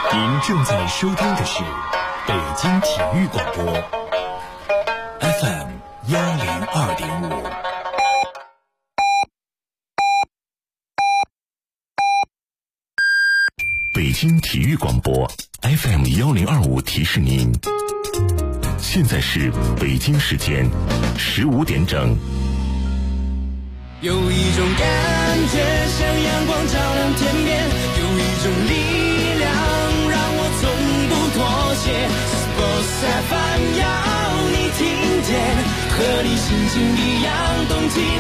您正在收听的是北京体育广播 FM 102.5。北京体育广播 FM 1025提示您，现在是北京时间15点整。 有一种感觉像阳光照亮天边，有一种力量让我从不妥协。Sports FM 要你听见，和你心情一样动起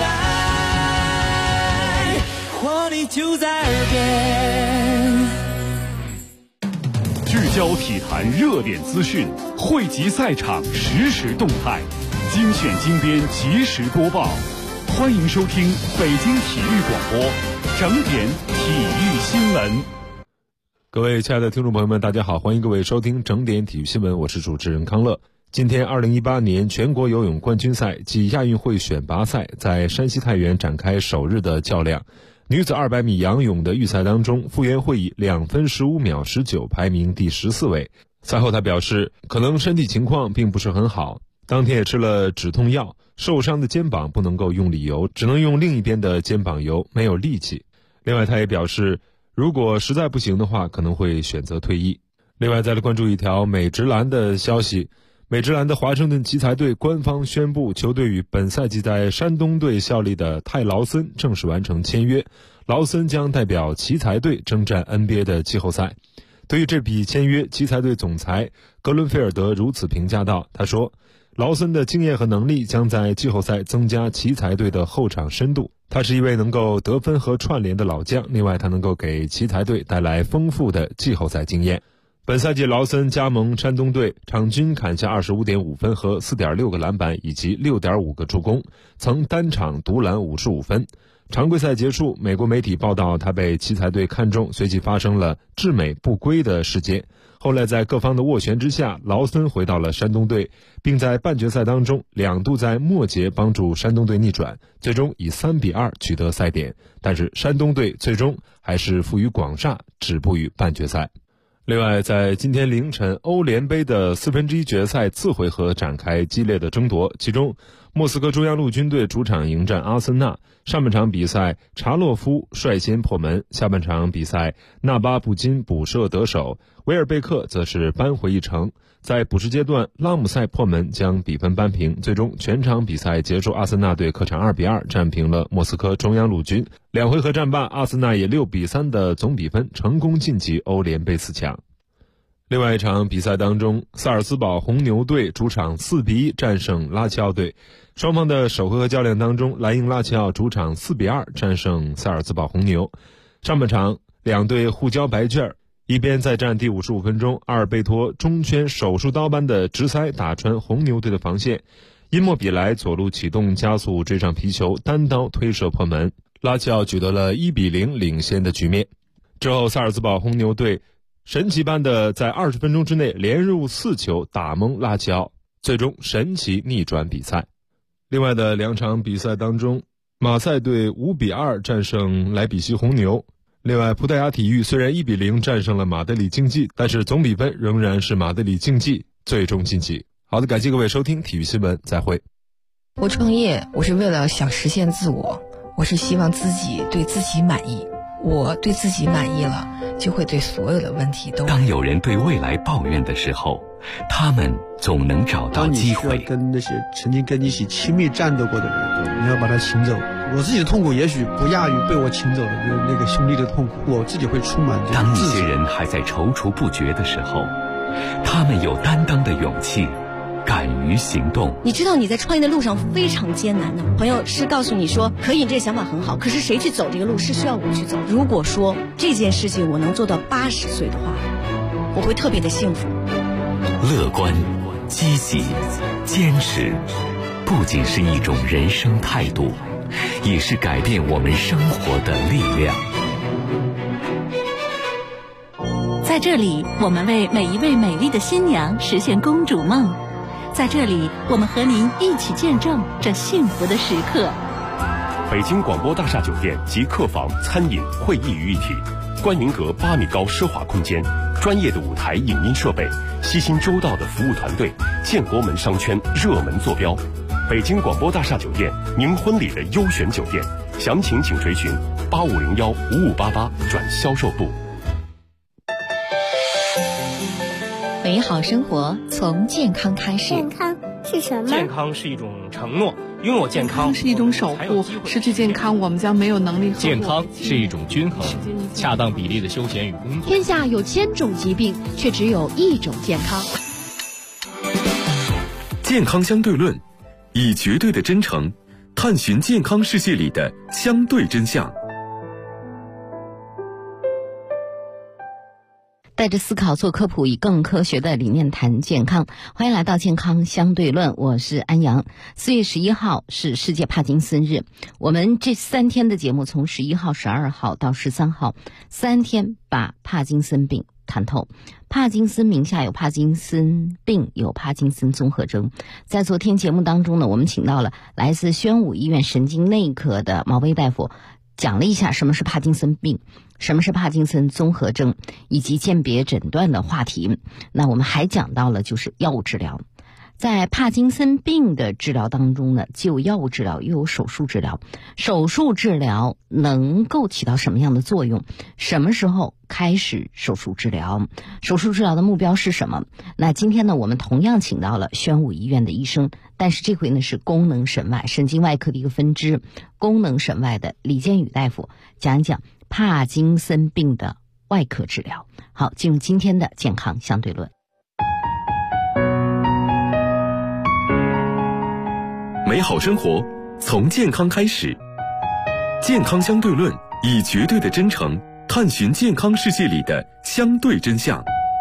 来，活力就在耳边。 聚焦体坛热点资讯，汇集赛场实时动态，精选精编及时播报。欢迎收听北京体育广播整点体育新闻。 各位亲爱的听众朋友们，大家好，欢迎各位收听整点体育新闻，我是主持人康乐。今天2018年全国游泳冠军赛暨亚运会选拔赛在山西太原展开首日的较量。女子200米仰泳的预赛当中，傅园慧以2分15秒19排名第14位。赛后她表示，可能身体情况并不是很好，当天也吃了止痛药，受伤的肩膀不能够用力游，只能用另一边的肩膀游，没有力气。另外她也表示，如果实在不行的话，可能会选择退役。另外再来关注一条美职篮的消息，美职篮的华盛顿奇才队官方宣布，球队与本赛季在山东队效力的泰劳森正式完成签约，劳森将代表奇才队征战 NBA 的季后赛。对于这笔签约，奇才队总裁格伦菲尔德如此评价道，他说，劳森的经验和能力将在季后赛增加奇才队的后场深度，他是一位能够得分和串联的老将，另外他能够给奇才队带来丰富的季后赛经验。本赛季劳森加盟山东队，场均砍下 25.5 分和 4.6 个篮板以及 6.5 个助攻，曾单场独篮55分。常规赛结束，美国媒体报道他被奇才队看中，随即发生了至美不归的事件。后来在各方的斡旋之下，劳森回到了山东队，并在半决赛当中2度在末节帮助山东队逆转，最终以3-2取得赛点。但是山东队最终还是负于广厦，止步于半决赛。另外在今天凌晨，欧联杯的1/4决赛次回合展开激烈的争夺，其中莫斯科中央陆军队主场迎战阿森纳，上半场比赛查洛夫率先破门，下半场比赛纳巴布金补射得手，维尔贝克则是扳回一城。在补时阶段，拉姆塞破门将比分扳平，最终全场比赛结束，阿森纳队客场2-2战平了莫斯科中央陆军。2回合战罢，阿森纳以6-3的总比分成功晋级欧联杯4强。另外一场比赛当中，萨尔茨堡红牛队主场4-1战胜拉齐奥队。双方的首回合较量当中，莱茵拉齐奥主场4-2战胜萨尔茨堡红牛。上半场两队互交白卷，一边在战第55分钟，阿尔贝托中圈手术刀般的直塞打穿红牛队的防线，因莫比莱左路启动加速追上皮球，单刀推射破门，拉齐奥取得了1-0领先的局面。之后萨尔茨堡红牛队神奇般的在20分钟之内连入4球打懵拉齐奥，最终神奇逆转比赛。另外的2场比赛当中，马赛队5-2战胜莱比锡红牛。另外葡萄牙体育虽然1-0战胜了马德里竞技，但是总比分仍然是马德里竞技最终晋级。好的，感谢各位收听体育新闻，再会。 我创业，我是为了想实现自我，我是希望自己对自己满意，我对自己满意了，就会对所有的问题都。 当有人对未来抱怨的时候，他们总能找到机会。 当你需要跟那些曾经跟你一起亲密战斗过的人，你要把他请走。我自己的痛苦也许不亚于被我请走的那个兄弟的痛苦，我自己会充满这种当一些人还在踌躇不决的时候，他们有担当的勇气，敢于行动。 你知道你在创业的路上非常艰难的，朋友是告诉你说可以，这个想法很好，可是谁去走这个路是需要我去走。如果说这件事情我能做到80岁的话，我会特别的幸福。 乐观、积极、坚持，不仅是一种人生态度，也是改变我们生活的力量。 在这里，我们为每一位美丽的新娘实现公主梦。在这里，我们和您一起见证这幸福的时刻。 北京广播大厦酒店及客房、餐饮、会议于一体，观云阁8米高奢华空间， 专业的舞台影音设备，悉心周到的服务团队，建国门商圈热门坐标，北京广播大厦酒店，您婚礼的优选酒店。详情请垂询85015588转销售部。 美好生活从健康开始。 健康是什么？ 健康是一种承诺，拥有健康是一种守护，失去健康我们将没有能力。 健康是一种均衡，恰当比例的休闲与工作。 天下有1000种疾病，却只有1种健康。 健康相对论，以绝对的真诚探寻健康世界里的相对真相。 带着思考做科普，以更科学的理念谈健康。欢迎来到健康相对论，我是安阳。4月11号是世界帕金森日，我们这3天的节目，从11号、12号到13号，3天把帕金森病谈透。帕金森名下有帕金森病，有帕金森综合征。在昨天节目当中呢，我们请到了来自宣武医院神经内科的毛威大夫，讲了一下什么是帕金森病，什么是帕金森综合征，以及鉴别诊断的话题。那我们还讲到了就是药物治疗。在帕金森病的治疗当中呢，既有药物治疗，又有手术治疗。手术治疗能够起到什么样的作用？什么时候开始手术治疗？手术治疗的目标是什么？那今天呢，我们同样请到了宣武医院的医生，但是这回呢是功能神外神经外科的一个分支，功能神外的李建宇大夫，讲一讲帕金森病的外科治疗。好，进入今天的健康相对论。 美好生活从健康开始，健康相对论，以绝对的真诚探寻健康世界里的相对真相。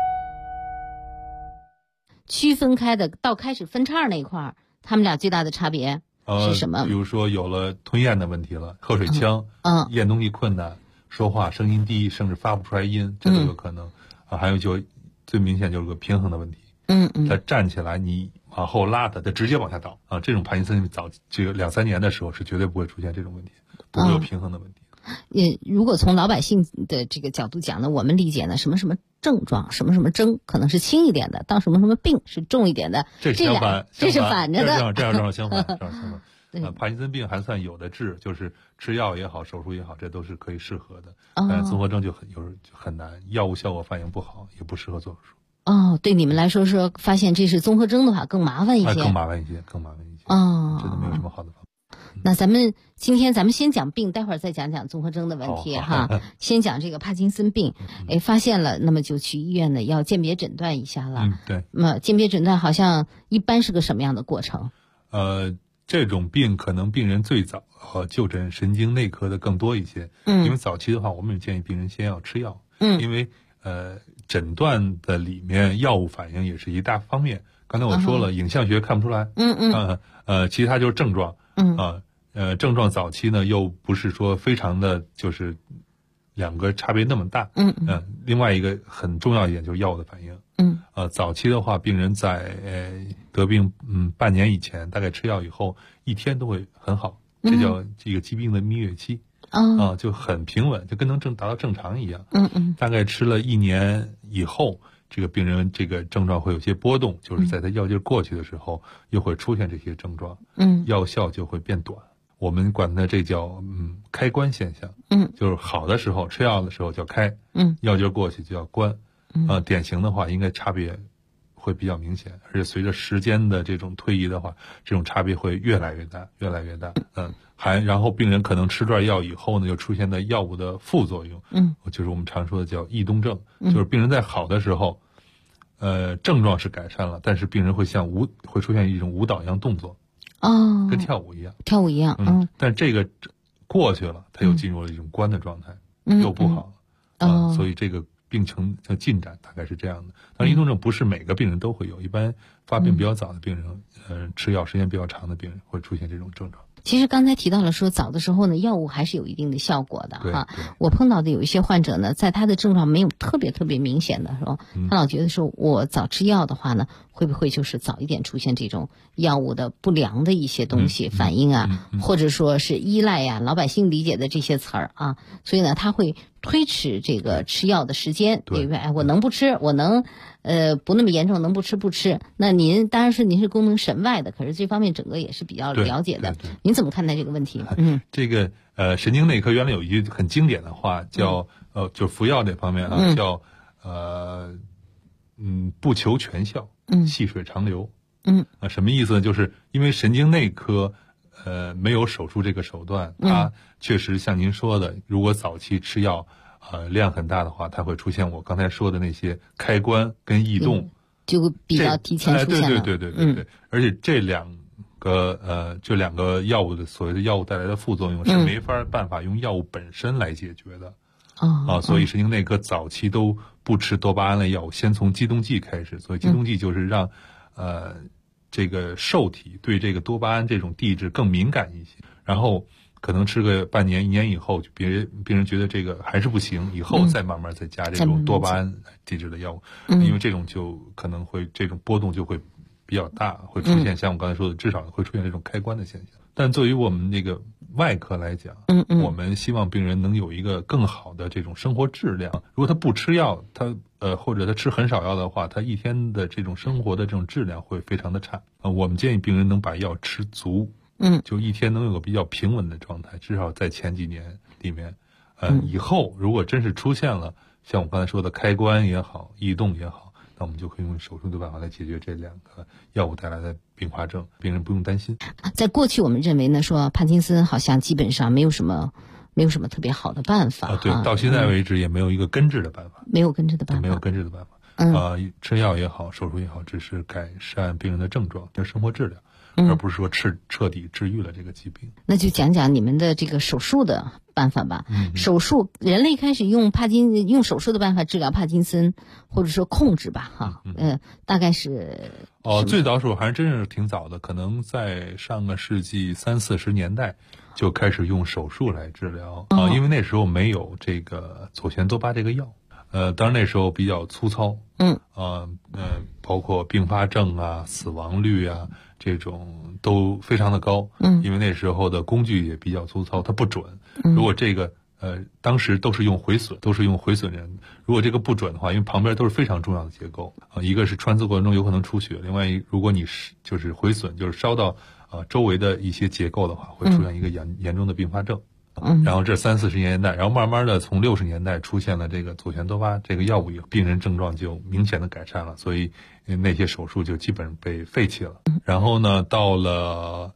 区分开的到开始分叉那一块，他们俩最大的差别是什么？ 比如说有了吞咽的问题了，喝水呛，咽东西困难，说话声音低，甚至发不出来音，这都有可能。还有就最明显就是个平衡的问题。他站起来，你往后拉他直接往下倒啊！这种帕金森早这个2-3年的时候是绝对不会出现这种问题，不会有平衡的问题。 如果从老百姓的这个角度讲呢，我们理解呢，什么什么症状，什么什么征可能是轻一点的，到什么什么病是重一点的， 这是反着的， 这样相反。帕金森病还算有的治，就是吃药也好，手术也好，这都是可以适合的。综合征就很难，药物效果反应不好，也不适合做手术。 对你们来说发现这是综合征的话更麻烦一些， 更麻烦一些。真的没有什么好的方法。 那咱们今天先讲病，待会儿再讲讲综合征的问题哈。先讲这个帕金森病，发现了，那么就去医院呢要鉴别诊断一下了。 对。 那么鉴别诊断好像一般是个什么样的过程？ 这种病可能病人最早就诊神经内科的更多一些。因为早期的话，我们也建议病人先要吃药。因为诊断的里面药物反应也是一大方面。刚才我说了，影像学看不出来。其他就是症状。症状早期呢又不是说非常的就是两个差别那么大。另外一个很重要一点就是药物的反应。早期的话，病人在得病半年以前，大概吃药以后1天都会很好，这叫这个疾病的蜜月期。就很平稳，就跟能达到正常一样。大概吃了1年以后，这个病人这个症状会有些波动，就是在他药劲过去的时候，又会出现这些症状。药效就会变短。我们管它这叫开关现象。就是好的时候吃药的时候叫开，药劲过去就要关。典型的话应该差别会比较明显，而且随着时间的这种推移的话，这种差别会越来越大。然后病人可能吃段药以后呢，又出现的药物的副作用。就是我们常说的叫异动症。就是病人在好的时候，症状是改善了，但是病人会出现一种舞蹈一样动作。跟跳舞一样。但这个过去了，他又进入了一种关的状态，又不好了。所以这个病程的进展大概是这样的。但异动症不是每个病人都会有，一般发病比较早的病人，吃药时间比较长的病人会出现这种症状。 其实刚才提到了说，早的时候呢，药物还是有一定的效果的哈。我碰到的有一些患者呢，在他的症状没有特别明显的时候，他老觉得说我早吃药的话呢， 会不会就是早一点出现这种药物的不良的一些东西反应啊，或者说是依赖呀，老百姓理解的这些词儿啊，所以呢，他会推迟这个吃药的时间。对，哎，我能不吃，我能不那么严重，能不吃不吃。那您当然是您是功能神外的，可是这方面整个也是比较了解的。您怎么看待这个问题？ 这个神经内科原来有一句很经典的话叫就服药这方面啊，叫不求全效，细水长流。什么意思呢？就是因为神经内科没有手术这个手段，它确实像您说的，如果早期吃药量很大的话，它会出现我刚才说的那些开关跟异动， 就比较提前出现了。 对，而且这两个药物的所谓的药物带来的副作用是没办法用药物本身来解决的。所以神经内科早期都不吃多巴胺类药物，先从激动剂开始。所以激动剂就是让这个受体对这个多巴胺这种地质更敏感一些，然后可能吃个半年、1年以后，病人觉得这个还是不行，以后再慢慢再加这种多巴胺地质的药物，因为这种就可能会这种波动就会比较大，会出现像我刚才说的，至少会出现这种开关的现象。但作为我们这个外科来讲，我们希望病人能有一个更好的这种生活质量。如果他不吃药，或者他吃很少药的话，他一天的这种生活的这种质量会非常的差。我们建议病人能把药吃足，就一天能有个比较平稳的状态，至少在前几年里面。以后如果真是出现了像我刚才说的开关也好，异动也好，那我们就可以用手术的办法来解决这两个药物带来的并发症，病人不用担心。 在过去我们认为呢，说帕金森好像基本上没有什么特别好的办法。 对，到现在为止也没有一个根治的办法。 没有根治的办法。吃药也好，手术也好，只是改善病人的症状、生活质量，而不是说彻底治愈了这个疾病。 那就讲讲你们的这个手术的办法吧。手术，人类开始用手术的办法治疗帕金森，或者说控制吧，大概是最早时候还是真是挺早的，可能在上个世纪30-40年代就开始用手术来治疗因为那时候没有这个左旋多巴这个药。当然那时候比较粗糙，包括并发症啊、死亡率啊这种都非常的高，因为那时候的工具也比较粗糙，它不准。如果这个当时都是用回损人，如果这个不准的话，因为旁边都是非常重要的结构一个是穿刺过程中有可能出血，另外如果你就是回损，就是烧到周围的一些结构的话，会出现一个严重的并发症。然后这30-40年代，然后慢慢的从60年代出现了这个左旋多巴这个药物以后，病人症状就明显的改善了，所以那些手术就基本被废弃了。然后呢，到了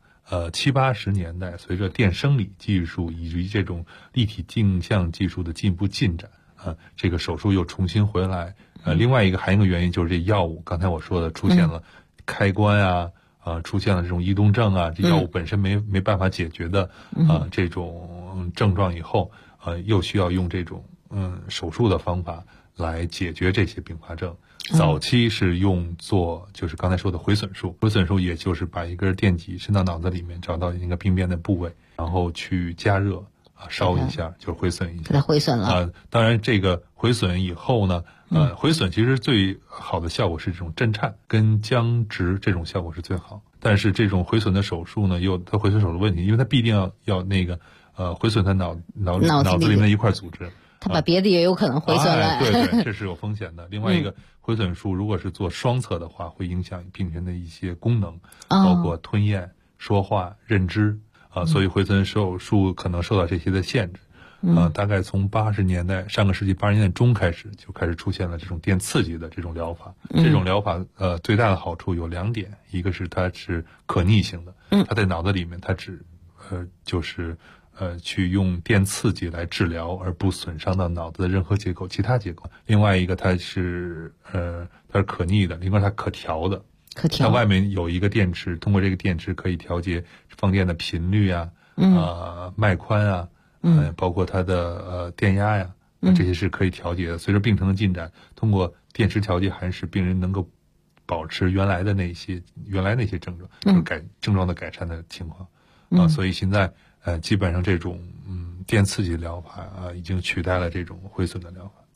70-80年代，随着电生理技术以及这种立体镜像技术的进一步进展，这个手术又重新回来。另外还有一个原因就是这药物，刚才我说的出现了开关啊。出现了这种移动症啊，这药物本身没办法解决的这种症状以后，又需要用这种手术的方法来解决这些并发症。早期是做就是刚才说的回损术，回损术也就是把一根电极伸到脑子里面，找到那个病变的部位，然后去加热烧一下，就回损一下， 给它回损了。 当然这个回损以后呢，回损其实最好的效果是这种震颤跟僵直，这种效果是最好。但是这种回损的手术呢，有它回损手术问题，因为它必定要那个回损它脑子里面的一块组织， 它把别的也有可能回损了。 对，这是有风险的。另外一个回损术如果是做双侧的话，会影响病人的一些功能，包括吞咽、说话、认知所以回损手术可能受到这些的限制。大概从上个世纪80年代中开始，就开始出现了这种电刺激的这种疗法。这种疗法最大的好处有2点，一个是它是可逆性的，它在脑子里面它只就是去用电刺激来治疗，而不损伤到脑子的任何结构、其他结构。另外一个它是可逆的，另外它可调的。它外面有一个电池，通过这个电池可以调节放电的频率啊，脉宽啊。包括它的电压呀，这些是可以调节的。随着病程的进展，通过电池调节还是病人能够保持原来那些症状，就是症状的改善的情况所以现在基本上这种电刺激疗法已经取代了这种回损的疗法。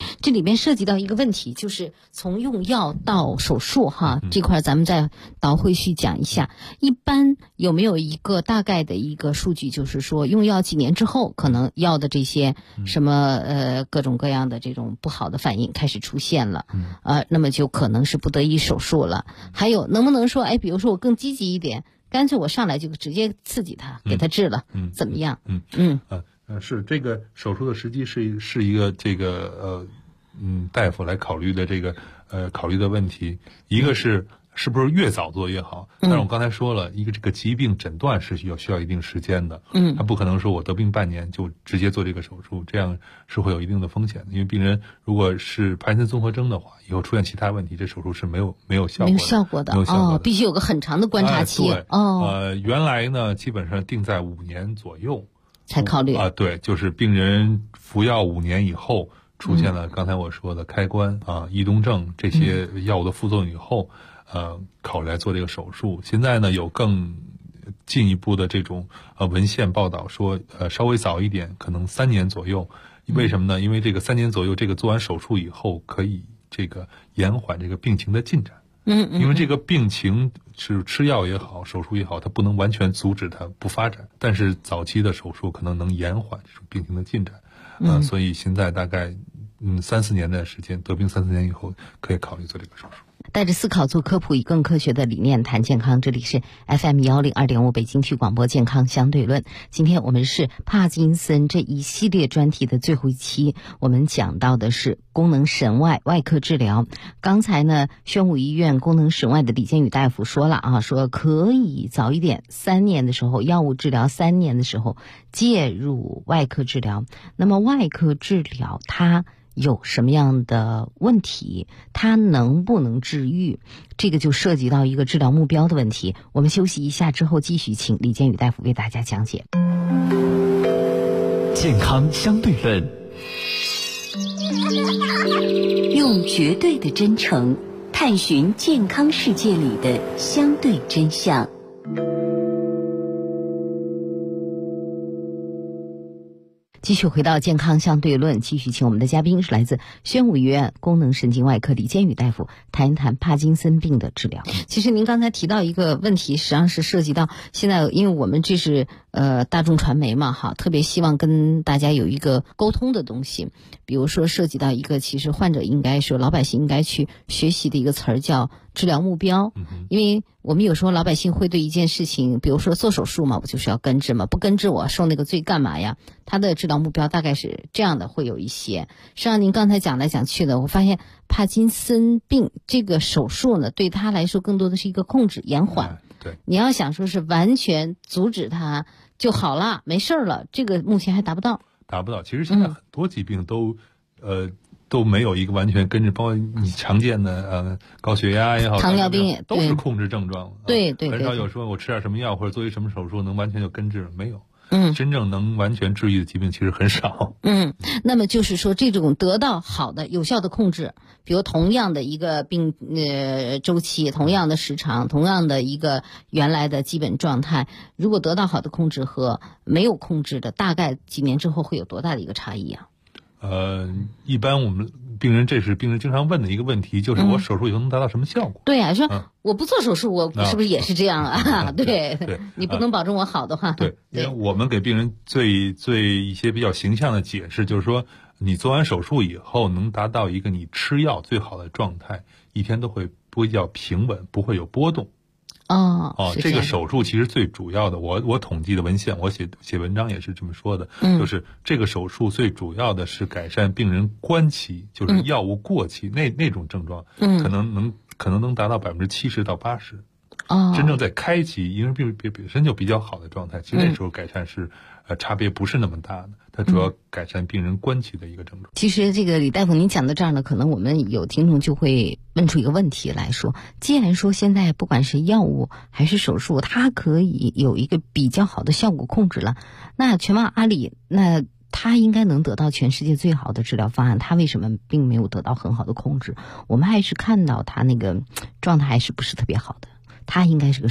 这里边涉及到一个问题，就是从用药到手术哈，这块咱们再倒回去讲一下。一般有没有一个大概的一个数据，就是说用药几年之后，可能药的这些什么各种各样的这种不好的反应开始出现了，那么就可能是不得已手术了。还有能不能说，比如说我更积极一点，干脆我上来就直接刺激他，给他治了，怎么样？ 是这个手术的时机是一个这个大夫来考虑的这个考虑的问题，一个是不是越早做越好？但是我刚才说了，一个这个疾病诊断是需要一定时间的，他不可能说我得病半年就直接做这个手术，这样是会有一定的风险的。因为病人如果是帕金森综合征的话，以后出现其他问题，这手术是没有效果的， 必须有个很长的观察期。 原来呢，基本上定在5年左右才考虑对，就是病人服药5年以后出现了刚才我说的开关异动症这些药物的副作用以后，考虑来做这个手术。现在呢，有更进一步的这种文献报道说，稍微早一点，可能3年左右。为什么呢？因为这个3年左右，这个做完手术以后，可以这个延缓这个病情的进展。因为这个病情是吃药也好，手术也好，它不能完全阻止它不发展，但是早期的手术可能能延缓这种病情的进展。所以现在大概3-4年的时间，得病3-4年以后，可以考虑做这个手术。 带着思考做科普，以更科学的理念谈健康。这里是 FM102.5 北京区广播健康相对论。今天我们是帕金森这一系列专题的最后一期，我们讲到的是功能神外科治疗。刚才呢，宣武医院功能神外的李建宇大夫说了说可以早一点，3年的时候药物治疗，3年的时候介入外科治疗。那么外科治疗它有什么样的问题？它能不能治愈？这个就涉及到一个治疗目标的问题。我们休息一下之后，继续请李建宇大夫为大家讲解。 健康相对论， 用绝对的真诚探寻健康世界里的相对真相。 继续回到健康相对论，继续请我们的嘉宾是来自宣武医院功能神经外科李建宇大夫谈一谈帕金森病的治疗。其实您刚才提到一个问题，实际上是涉及到现在，因为我们这是大众传媒嘛特别希望跟大家有一个沟通的东西。比如说涉及到一个其实患者应该说老百姓应该去学习的一个词儿叫治疗目标。因为我们有时候老百姓会对一件事情，比如说做手术嘛，我就是要根治嘛，不根治我受那个罪干嘛呀？他的治疗目标大概是这样的，会有一些。实际上您刚才讲来讲去的，我发现帕金森病这个手术呢，对他来说更多的是一个控制延缓。 对， 你要想说是完全阻止它就好了，没事了，这个目前还达不到。 其实现在很多疾病都没有一个完全根治，包括你常见的高血压也好， 糖尿病都是控制症状。 对， 很少有说我吃点什么药或者做一什么手术能完全就根治，没有。 真正能完全治愈的疾病其实很少。 那么就是说这种得到好的有效的控制，比如同样的一个病周期，同样的时长，同样的一个原来的基本状态，如果得到好的控制和没有控制的，大概几年之后会有多大的一个差异啊？ 一般我们这是病人经常问的一个问题，就是我手术以后能达到什么效果？ 对啊，说我不做手术，我是不是也是这样啊？对，你不能保证我好的话。 对，因为我们给病人最一些比较形象的解释，就是说你做完手术以后能达到一个你吃药最好的状态，一天都会比较平稳，不会有波动。这个手术其实最主要的，我统计的文献，我写文章也是这么说的，就是这个手术最主要的是改善病人关期，就是药物过期那种症状，可能能达到70%到80%。真正在开期，因为病人本身就比较好的状态，其实那时候改善是差别不是那么大的，它主要改善病人关期的一个症状。 其实这个李大夫您讲到这儿呢，可能我们有听众就会问出一个问题来说，既然说现在不管是药物还是手术，它可以有一个比较好的效果控制了，那全网阿里那他应该能得到全世界最好的治疗方案，他为什么并没有得到很好的控制？我们还是看到他那个状态还是不是特别好的。他应该是个什么？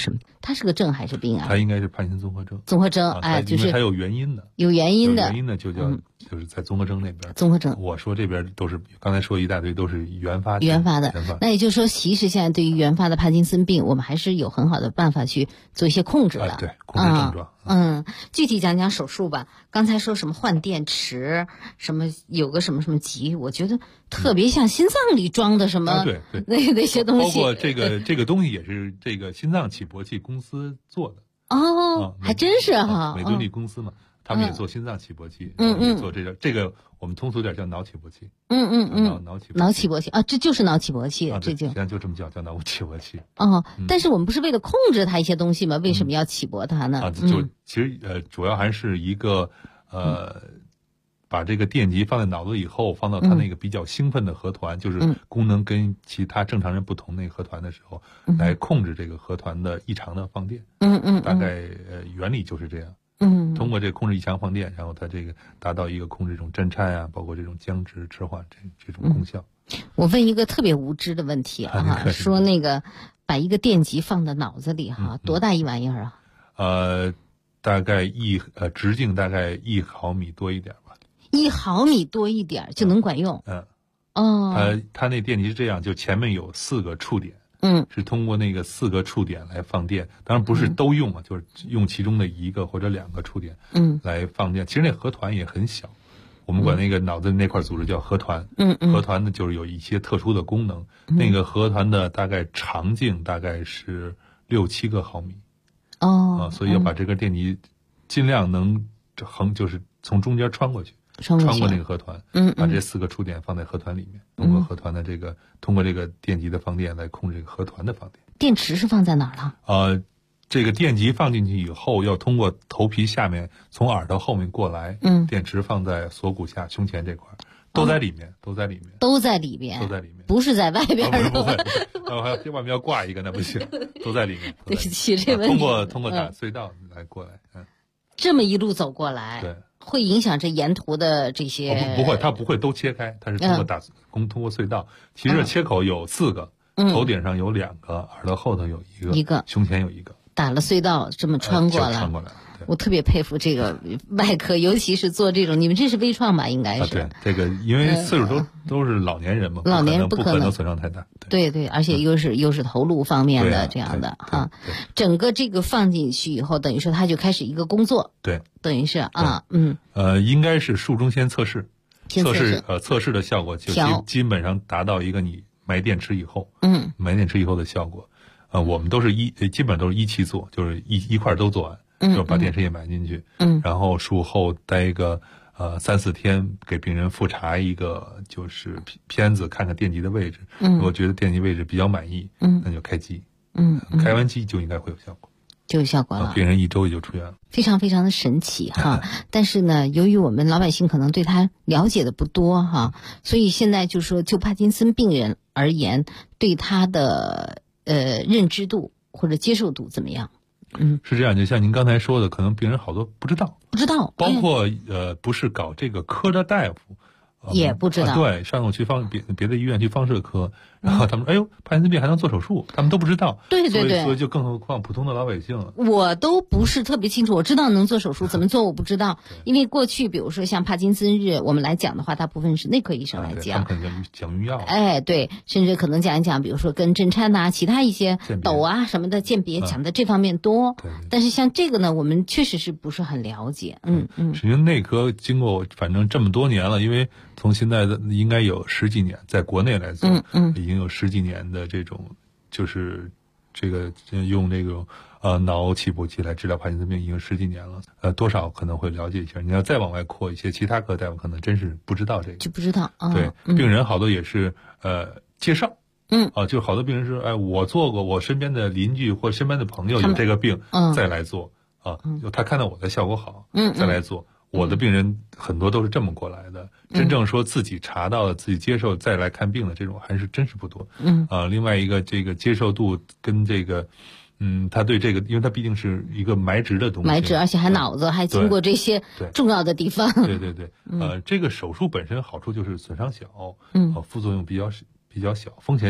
它是个症还是病啊？ 它应该是帕金森综合症。 综合征，就是它有原因的。 有原因的。 有原因的就叫就是在综合征那边。 综合征。 我说这边都是刚才说一大堆都是原发的。 原发的。那也就是说，其实现在对于原发的帕金森病，我们还是有很好的办法去做一些控制的。 对，控制症状。 具体讲讲手术吧。刚才说什么换电池，什么有个什么什么极，我觉得特别像心脏里装的什么对那些东西。 包括这个东西也是这个心脏起搏器公司做的。 还真是哈。 美敦力公司嘛，他们也做心脏起搏器，也做这个我们通俗点叫脑起搏器。 脑起搏器啊，这就是脑起搏器，这就现在就这么叫脑起搏器。 但是我们不是为了控制它一些东西吗？为什么要起搏它呢？ 就其实主要还是一个把这个电极放在脑子以后，放到它那个比较兴奋的核团，就是功能跟其他正常人不同那个核团的时候，来控制这个核团的异常的放电。大概原理就是这样。通过这控制异常放电，然后它这个达到一个控制这种震颤啊，包括这种僵直迟缓这种功效。 我问一个特别无知的问题说那个把一个电极放到脑子里多大一玩意儿啊？ 大概直径大概1毫米多一点吧。 1毫米多一点就能管用？ 它那电极是这样，就前面有4个触点。是通过那个4个触点来放电，当然不是都用就是用其中的1个或者2个触点，来放电。其实那核团也很小，我们管那个脑子那块组织叫核团。核团呢就是有一些特殊的功能。那个核团的大概长径大概是6-7个毫米。所以要把这根电极尽量能就是从中间穿过去。穿过那个核团，把这4个触点放在核团里面，通过核团的通过这个电极的放电来控制这个核团的放电。 电池是放在哪儿了？ 这个电极放进去以后，要通过头皮下面从耳朵后面过来，电池放在锁骨下胸前这块，都在里面，都在里面， 不是在外边不会，还外面要挂一个那不行，都在里面。 对不起，这问题通过打隧道来过来， 这么一路走过来， 对。 会影响这沿途的这些？ 不会，它不会都切开，它是通过隧道。其实切口有4个，头顶上有2个，耳朵后头有一个，胸前有一个。 打了隧道这么穿过来，我特别佩服这个外科，尤其是做这种，你们这是微创吧？应该是。 对，这个因为岁数都是老年人嘛， 老年人不可能损伤太大。 对，而且又是头颅方面的这样的整个这个放进去以后，等于说他就开始一个工作。 对， 等于是应该是术中先测试的效果就基本上达到一个你埋电池以后，的效果。我们基本都是一期做，就是一块都做完，就把电池也埋进去，然后术后待一个3-4天，给病人复查一个就是片子，看看电极的位置。如果觉得电极位置比较满意，那就开机。开完机就应该会有效果。 就有效果了， 病人1周也就出院了， 非常非常的神奇哈。但是呢，由于我们老百姓可能对他了解的不多哈，所以现在就是说，就帕金森病人而言，对他的认知度或者接受度怎么样？ 是这样，就像您刚才说的，可能病人好多不知道，包括不是搞这个科的大夫。 也不知道， 对，上午去别的医院去放射科，然后他们说：“哎呦，帕金森病还能做手术？”他们都不知道。 对， 所以就更何况普通的老百姓了。 我都不是特别清楚，我知道能做手术，怎么做我不知道。因为过去比如说像帕金森日，我们来讲的话，大部分是内科医生来讲， 他们可能讲用药。 对，甚至可能讲一讲，比如说跟震颤呐、其他一些抖啊什么的鉴别，讲的这方面多。但是像这个呢，我们确实是不是很了解。 是因为内科经过反正这么多年了，因为从现在的应该有10几年，在国内来做，已经有10几年的这种，就是这个用这种脑起搏器来治疗帕金森病已经10几年了，多少可能会了解一下。你要再往外扩一些，其他科大夫可能真是不知道这个， 就不知道。 对，病人好多也是介绍。就好多病人说，我做过，我身边的邻居或身边的朋友有这个病，再来做就他看到我的效果好，再来做。我的病人很多都是这么过来的，真正说自己查到了、自己接受再来看病的这种还是真是不多。另外一个这个接受度跟这个，他对这个，因为他毕竟是一个埋植的东西， 埋植而且还脑子还经过这些重要的地方。 对，这个手术本身好处就是损伤小，副作用比较小，风险小。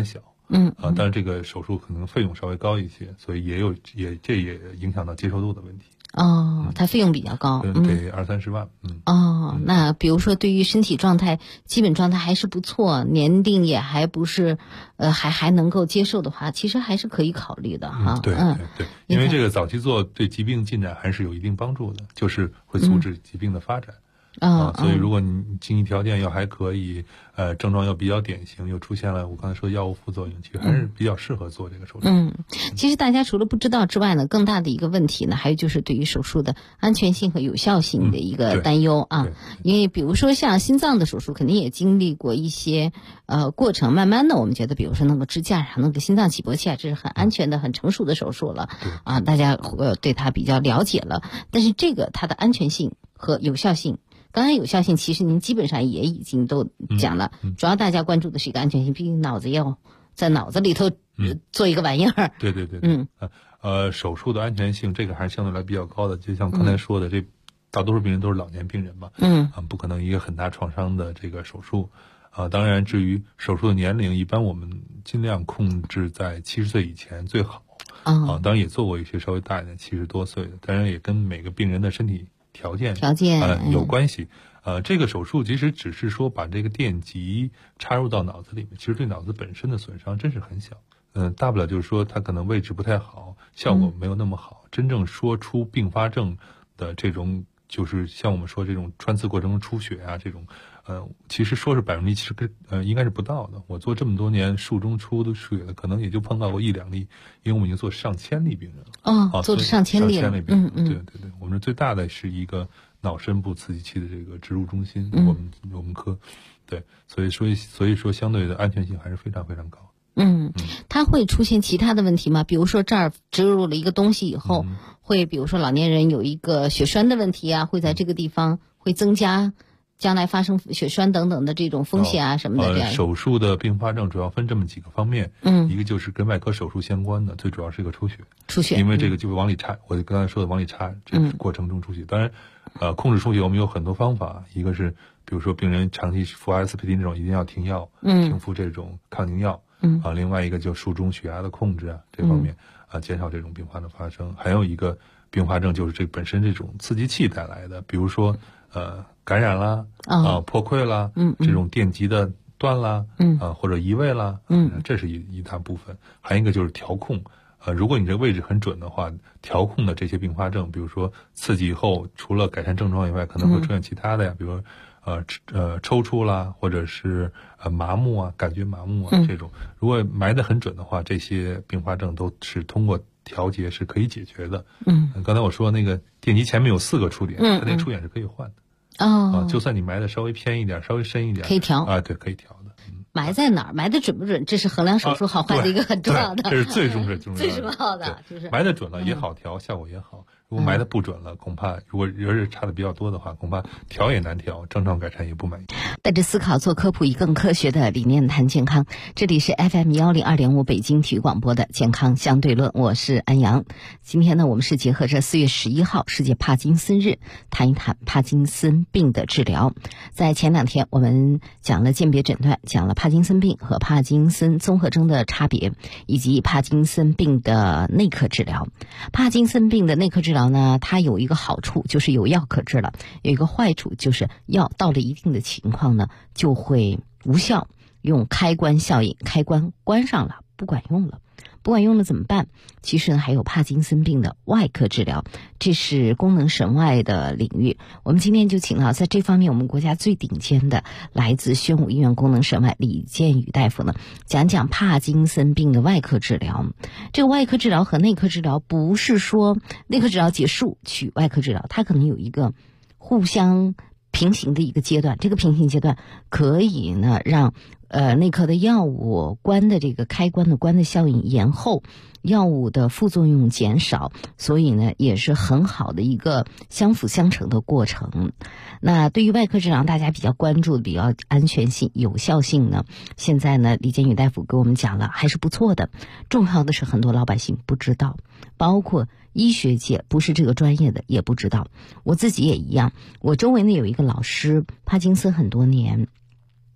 但是这个手术可能费用稍微高一些，所以这也影响到接受度的问题。 它费用比较高， 得20-30万。 那比如说对于身体状态、基本状态还是不错，年龄也还不是，还能够接受的话，其实还是可以考虑的哈。 对，因为这个早期做对疾病进展还是有一定帮助的，就是会阻止疾病的发展。所以如果你经济条件要还可以，症状又比较典型，又出现了我刚才说的药物副作用，其实还是比较适合做这个手术。 其实大家除了不知道之外呢，更大的一个问题呢，还有就是对于手术的安全性和有效性的一个担忧啊。因为比如说像心脏的手术，肯定也经历过一些过程，慢慢的我们觉得，比如说弄个支架上弄个心脏起搏器啊，这是很安全的、很成熟的手术了啊，大家对它比较了解了。但是这个它的安全性和有效性。刚才有效性其实您基本上也已经都讲了，主要大家关注的是一个安全性，毕竟脑子要在脑子里头做一个玩意儿。 对。手术的安全性这个还是相对来比较高的，就像刚才说的，这大多数病人都是老年病人嘛，不可能一个很大创伤的这个手术。当然至于手术的年龄，一般我们尽量控制在70岁以前最好。当然也做过一些稍微大一点70多岁的，当然也跟每个病人的身体条件有关系。这个手术其实只是说把这个电极插入到脑子里面，其实对脑子本身的损伤真是很小。大不了就是说它可能位置不太好，效果没有那么好。真正说出并发症的这种，就是像我们说这种穿刺过程中出血啊这种，其实说是70%，应该是不到的。我做这么多年术中出的血的，可能也就碰到过1-2例，因为我们已经做上千例病人了。做了上千例病人。对，我们最大的是一个脑深部刺激器的这个植入中心，我们科。对，所以说相对的安全性还是非常非常高。 它会出现其他的问题吗？比如说这儿植入了一个东西以后，会比如说老年人有一个血栓的问题啊，会在这个地方会增加将来发生血栓等等的这种风险啊什么的。 手术的并发症主要分这么几个方面。一个就是跟外科手术相关的，最主要是一个出血，因为这个就往里插，我就刚才说的往里插，这个过程中出血。当然控制出血我们有很多方法，一个是比如说病人长期服阿司匹林这种一定要停药，停服这种抗凝药。另外一个就术中血压的控制啊，这方面减少这种并发的发生。还有一个并发症就是这本身这种刺激器带来的，比如说感染啦，破溃啦，这种电极的断啦，或者移位啦，这是一大部分。还有一个就是调控，如果你这个位置很准的话，调控的这些并发症，比如说刺激以后除了改善症状以外，可能会出现其他的呀，比如说抽搐啦，或者是麻木啊，感觉麻木啊，这种如果埋得很准的话，这些并发症都是通过调节是可以解决的。刚才我说那个电极前面有4个触点，它那触点是可以换的。就算你埋的稍微偏一点，稍微深一点， 可以调啊， 对，可以调的。 埋在哪儿，埋的准不准，这是衡量手术好坏的一个很重要的， 这是最重要的，就是埋的准了也好调，效果也好。如果埋的不准了，恐怕如果人是差的比较多的话，恐怕调也难调，症状改善也不满意。 带着思考做科普，以更科学的理念谈健康。这里是 FM102.5北京体育广播的健康相对论，我是安阳。今天呢，我们是结合着4月11号世界帕金森日，谈一谈帕金森病的治疗。在前2天，我们讲了鉴别诊断，讲了帕金森病和帕金森综合征的差别，以及帕金森病的内科治疗。帕金森病的内科治疗呢，它有一个好处就是有药可治了，有一个坏处就是药到了一定的情况呢就会无效，用开关效应，开关关上了不管用了。不管用了怎么办？其实呢，还有帕金森病的外科治疗，这是功能神外的领域。我们今天就请到在这方面我们国家最顶尖的，来自宣武医院功能神外李建宇大夫呢，讲讲帕金森病的外科治疗。这个外科治疗和内科治疗不是说内科治疗结束取外科治疗，它可能有一个互相平行的一个阶段，这个平行阶段可以呢让内科的药物关的这个开关的关的效应延后，药物的副作用减少，所以呢也是很好的一个相辅相成的过程。那对于外科治疗大家比较关注的比较安全性有效性呢，现在呢李建宇大夫给我们讲了还是不错的。重要的是很多老百姓不知道，包括医学界不是这个专业的也不知道，我自己也一样。我周围呢有一个老师，帕金森很多年，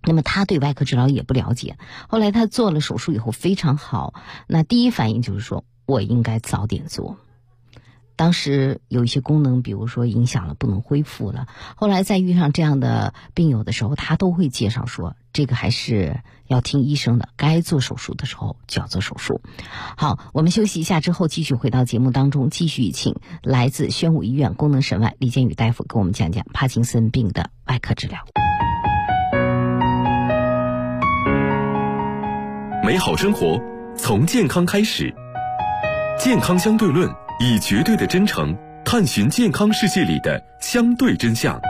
那么他对外科治疗也不了解，后来他做了手术以后非常好，那第一反应就是说我应该早点做。当时有一些功能比如说影响了不能恢复了，后来再遇上这样的病友的时候，他都会介绍说这个还是要听医生的，该做手术的时候就要做手术。好，我们休息一下之后继续回到节目当中，继续请来自宣武医院功能神外李建宇大夫给我们讲讲帕金森病的外科治疗。 美好生活从健康开始，健康相对论以绝对的真诚探寻健康世界里的相对真相。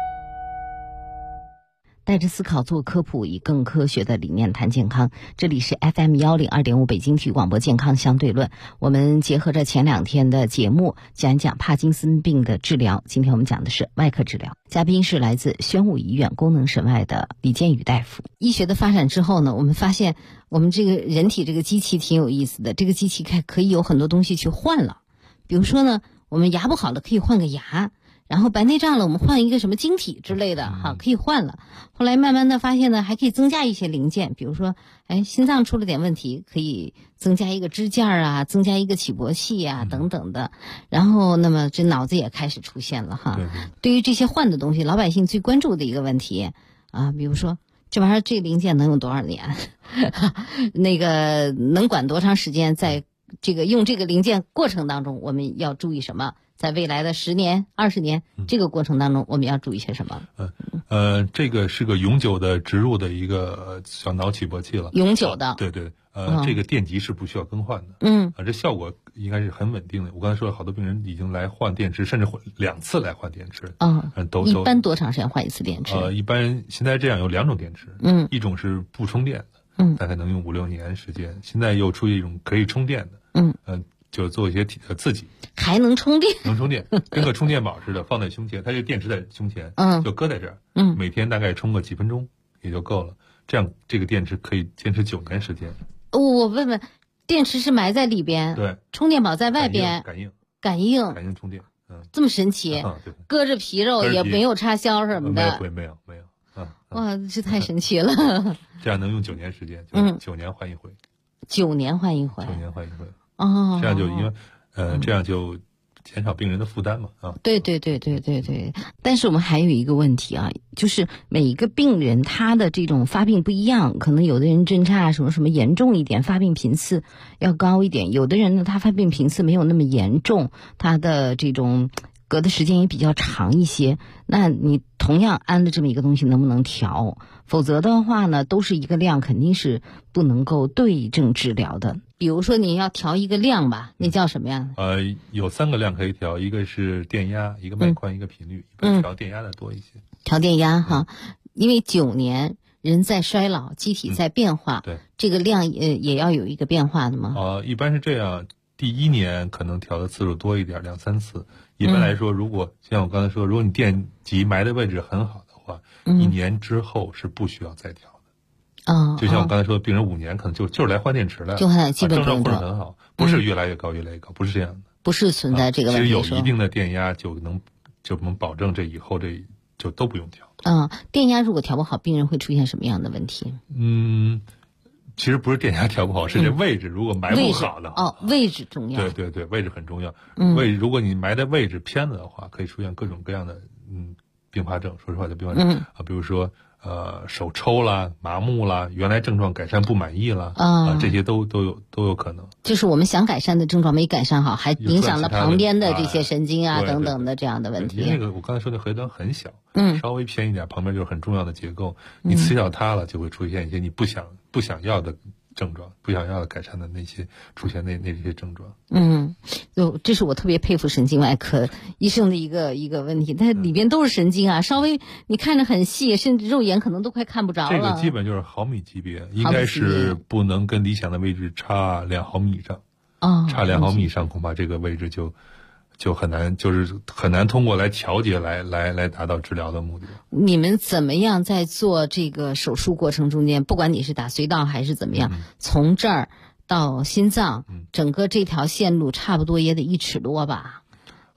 带着思考做科普，以更科学的理念谈健康。这里是 FM102.5 北京体育广播健康相对论，我们结合着前2天的节目讲一讲帕金森病的治疗。今天我们讲的是外科治疗，嘉宾是来自宣武医院功能神外的李建宇大夫。医学的发展之后呢，我们发现我们这个人体这个机器挺有意思的，这个机器可以有很多东西去换了。比如说呢，我们牙不好了可以换个牙，然后白内障了我们换一个什么晶体之类的可以换了。后来慢慢的发现呢，还可以增加一些零件，比如说心脏出了点问题，可以增加一个支架啊，增加一个起搏器啊等等的。然后那么这脑子也开始出现了对于这些换的东西，老百姓最关注的一个问题啊，比如说这玩意儿这零件能用多少年那个能管多长时间，在这个用这个零件过程当中我们要注意什么，在未来的10年20年这个过程当中我们要注意些什么？ 这个是个永久的植入的一个小脑起搏器了， 永久的。 对对，这个电极是不需要更换的。这效果应该是很稳定的。我刚才说了，好多病人已经来换电池，甚至2次来换电池。 一般多长时间换一次电池？ 一般现在这样有2种电池，一种是不充电的，大概能用5-6年时间。现在又出一种可以充电的。就做一些刺激， 还能充电， 能充电，跟个充电宝似的，放在胸前，它这电池在胸前，就搁在这儿，每天大概充个几分钟也就够了。这样这个电池可以坚持9年时间。 我问问，电池是埋在里边， 对， 充电宝在外边，感应充电， 这么神奇，搁着皮肉也没有插销什么的， 没有， 哇，这太神奇了。 这样能用9年时间，就9年换一回 ，9年换一回， 这样就因为这样就减少病人的负担嘛对。但是我们还有一个问题啊，就是每一个病人他的这种发病不一样，可能有的人针差什么严重一点，发病频次要高一点；有的人呢，他发病频次没有那么严重，他的这种隔的时间也比较长一些。那你同样安了这么一个东西，能不能调？否则的话呢，都是一个量，肯定是不能够对症治疗的。比如说你要调一个量吧，那叫什么呀？ 有3个量可以调，一个是电压，一个脉宽，一个频率。一般调电压的多一些。 调电压因为9年人在衰老，机体在变化， 对， 这个量也要有一个变化的吗？ 一般是这样，第1年可能调的次数多一点，2-3次。一般来说，如果像我刚才说，如果你电极埋的位置很好的话，1年之后是不需要再调的。就像我刚才说的，病人5年可能就是来换电池来了， 基本症状不是很好，不是越来越高，不是这样的， 不是存在这个问题。 其实有一定的电压就能保证这以后这就都不用调。 电压如果调不好，病人会出现什么样的问题？ 其实不是电压调不好，是这位置如果埋不好的话， 位置重要。 对，位置很重要。如果你埋的位置偏了的话，可以出现各种各样的并发症。说实话，就并发症比如说手抽啦、麻木啦，原来症状改善不满意啦这些都有可能。 就是我们想改善的症状没改善好，还影响了旁边的这些神经等等的这样的问题。 那个我刚才说的核端很小，稍微偏一点，旁边就是很重要的结构，你刺掉它了，就会出现一些你不想要的症状，不想要的改善的那些出现那些症状。 这是我特别佩服神经外科医生的一个问题，它里边都是神经稍微你看着很细，甚至肉眼可能都快看不着了。 这个基本就是毫米级别，应该是不能跟理想的位置差2毫米以上。差2毫米以上，恐怕这个位置就很难，就是很难通过来调节来达到治疗的目的。 你们怎么样在做这个手术过程中间，不管你是打隧道还是怎么样，从这儿到心脏，整个这条线路差不多也得1尺多吧？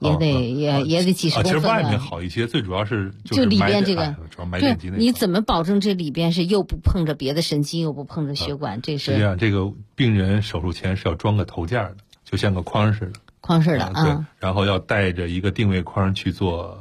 也得几十公分。 其实外面好一些，最主要是就里边这个， 主要埋电机那。 你怎么保证这里边是又不碰着别的神经，又不碰着血管？这是实际上，这个病人手术前是要装个头架的，就像个框似的。 框似的对，然后要带着一个定位框去做。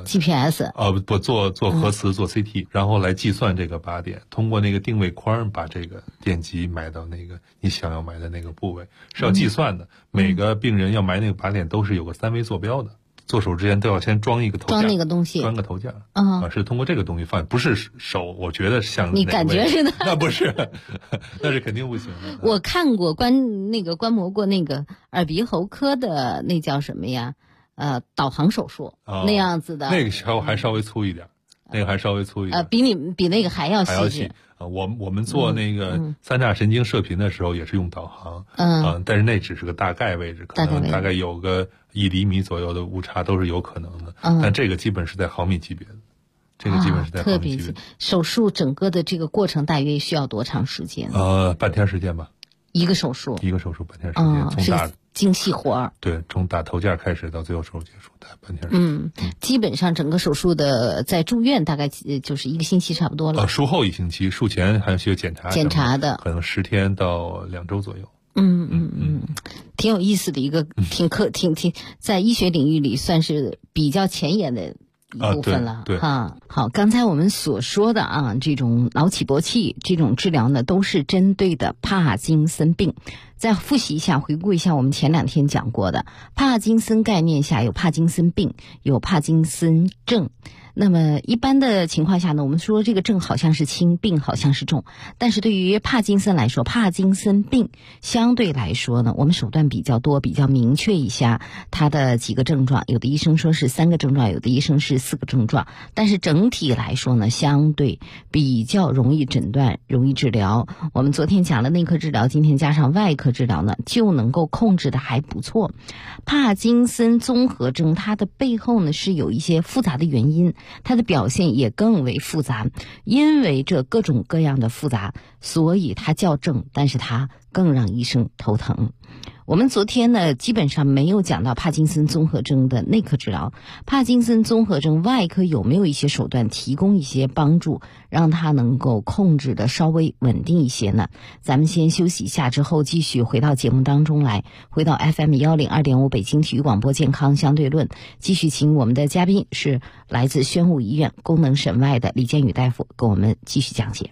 GPS 不做核磁做 CT，然后来计算这个靶点，通过那个定位框把这个电极埋到那个你想要埋的那个部位，是要计算的。每个病人要埋那个靶点都是有个3维坐标的，做手之前都要先装一个头架， 装那个东西， 装个头架是通过这个东西放，不是手，我觉得像你感觉似的， 那不是，那是肯定不行的。 我看过观摩过那个耳鼻喉科的那叫什么呀？导航手术那样子的， 那个时候还稍微粗一点， 比那个还要细。 我们做那个3叉神经射频的时候也是用导航，但是那只是个大概位置，可能大概有个1厘米左右的误差都是有可能的，但这个基本是在毫米级别的，这个基本是在毫米级别。 手术整个的这个过程大约需要多长时间？ 半天时间吧。 一个手术半天时间，从打精细活儿。 对，从打头架开始到最后手术结束，大概半天时间。 基本上整个手术的在住院大概就是1个星期差不多了。 术后1星期，术前还需要检查的， 可能10天到2周左右。 挺有意思的一个，挺在医学领域里算是比较前沿的一部分了。 对好，刚才我们所说的这种脑起搏器这种治疗呢，都是针对的帕金森病。再复习一下，回顾一下我们前2天讲过的帕金森概念下有帕金森病，有帕金森症。那么一般的情况下呢，我们说这个症好像是轻，病好像是重，但是对于帕金森来说，帕金森病相对来说呢，我们手段比较多，比较明确一下它的几个症状，有的医生说是3个症状，有的医生是4个症状，但是整体来说呢，相对比较容易诊断，容易治疗。我们昨天讲了内科治疗，今天加上外科治疗呢，就能够控制的还不错。帕金森综合征它的背后呢是有一些复杂的原因，它的表现也更为复杂，因为这各种各样的复杂，所以它叫症，但是它更让医生头疼。我们昨天呢基本上没有讲到帕金森综合征的内科治疗，帕金森综合征外科有没有一些手段提供一些帮助，让它能够控制的稍微稳定一些呢？咱们先休息一下，之后继续回到节目当中来，回到 FM102.5 北京体育广播健康相对论，继续请我们的嘉宾是来自宣武医院功能审外的李建宇大夫跟我们继续讲解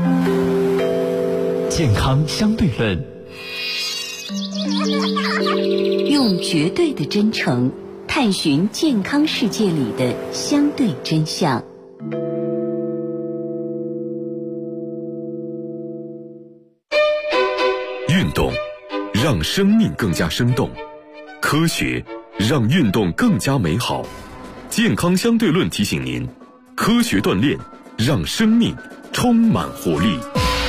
健康相对论， 用绝对的真诚探寻健康世界里的相对真相。 运动让生命更加生动，科学让运动更加美好。健康相对论提醒您，科学锻炼让生命充满活力。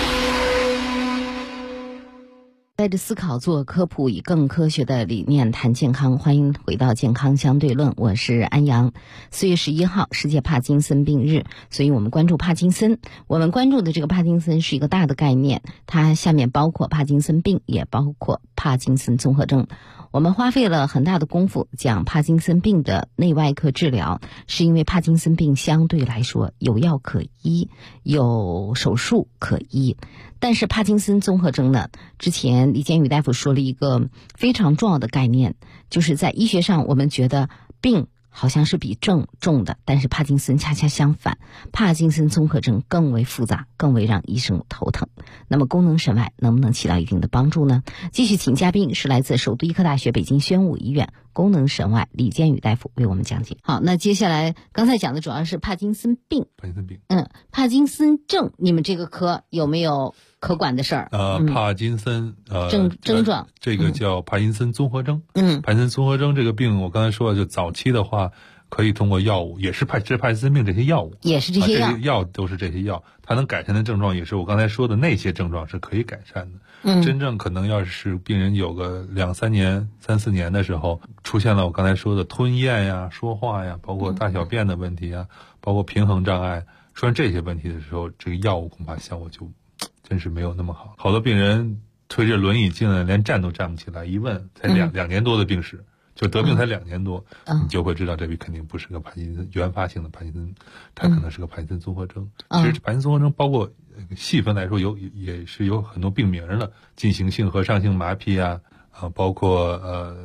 带着思考做科普，以更科学的理念谈健康。欢迎回到健康相对论，我是安阳。4月11号世界帕金森病日，所以我们关注帕金森。我们关注的这个帕金森是一个大的概念，它下面包括帕金森病，也包括帕金森综合征。我们花费了很大的功夫讲帕金森病的内外科治疗，是因为帕金森病相对来说有药可医，有手术可医。但是帕金森综合征呢，之前李建宇大夫说了一个非常重要的概念，就是在医学上我们觉得病好像是比症重的，但是帕金森恰恰相反，帕金森综合征更为复杂，更为让医生头疼。那么功能审外能不能起到一定的帮助呢？继续请嘉宾是来自首都医科大学北京宣武医院功能审外李建宇大夫为我们讲解。好，那接下来刚才讲的主要是帕金森病。帕金森症，你们这个科有没有可管的事儿？ 帕金森症状， 这个叫帕金森综合征。帕金森综合征这个病，我刚才说了，就早期的话可以通过药物，也是帕金森病这些药物， 也是这些药， 药都是这些药，它能改善的症状也是我刚才说的那些症状是可以改善的。真正可能要是病人有个2-3年、3-4年的时候，出现了我刚才说的吞咽呀、说话呀，包括大小便的问题啊，包括平衡障碍，出现这些问题的时候，这个药物恐怕效果就真是没有那么好。好多病人推着轮椅进来，连站都站不起来，一问才2年多的病史， 就得病才2年多，你就会知道这肯定不是个帕金森原发性的帕金森，它可能是个帕金森综合征。其实帕金森综合征包括细分来说也是有很多病名的，进行性和上性麻痹啊，包括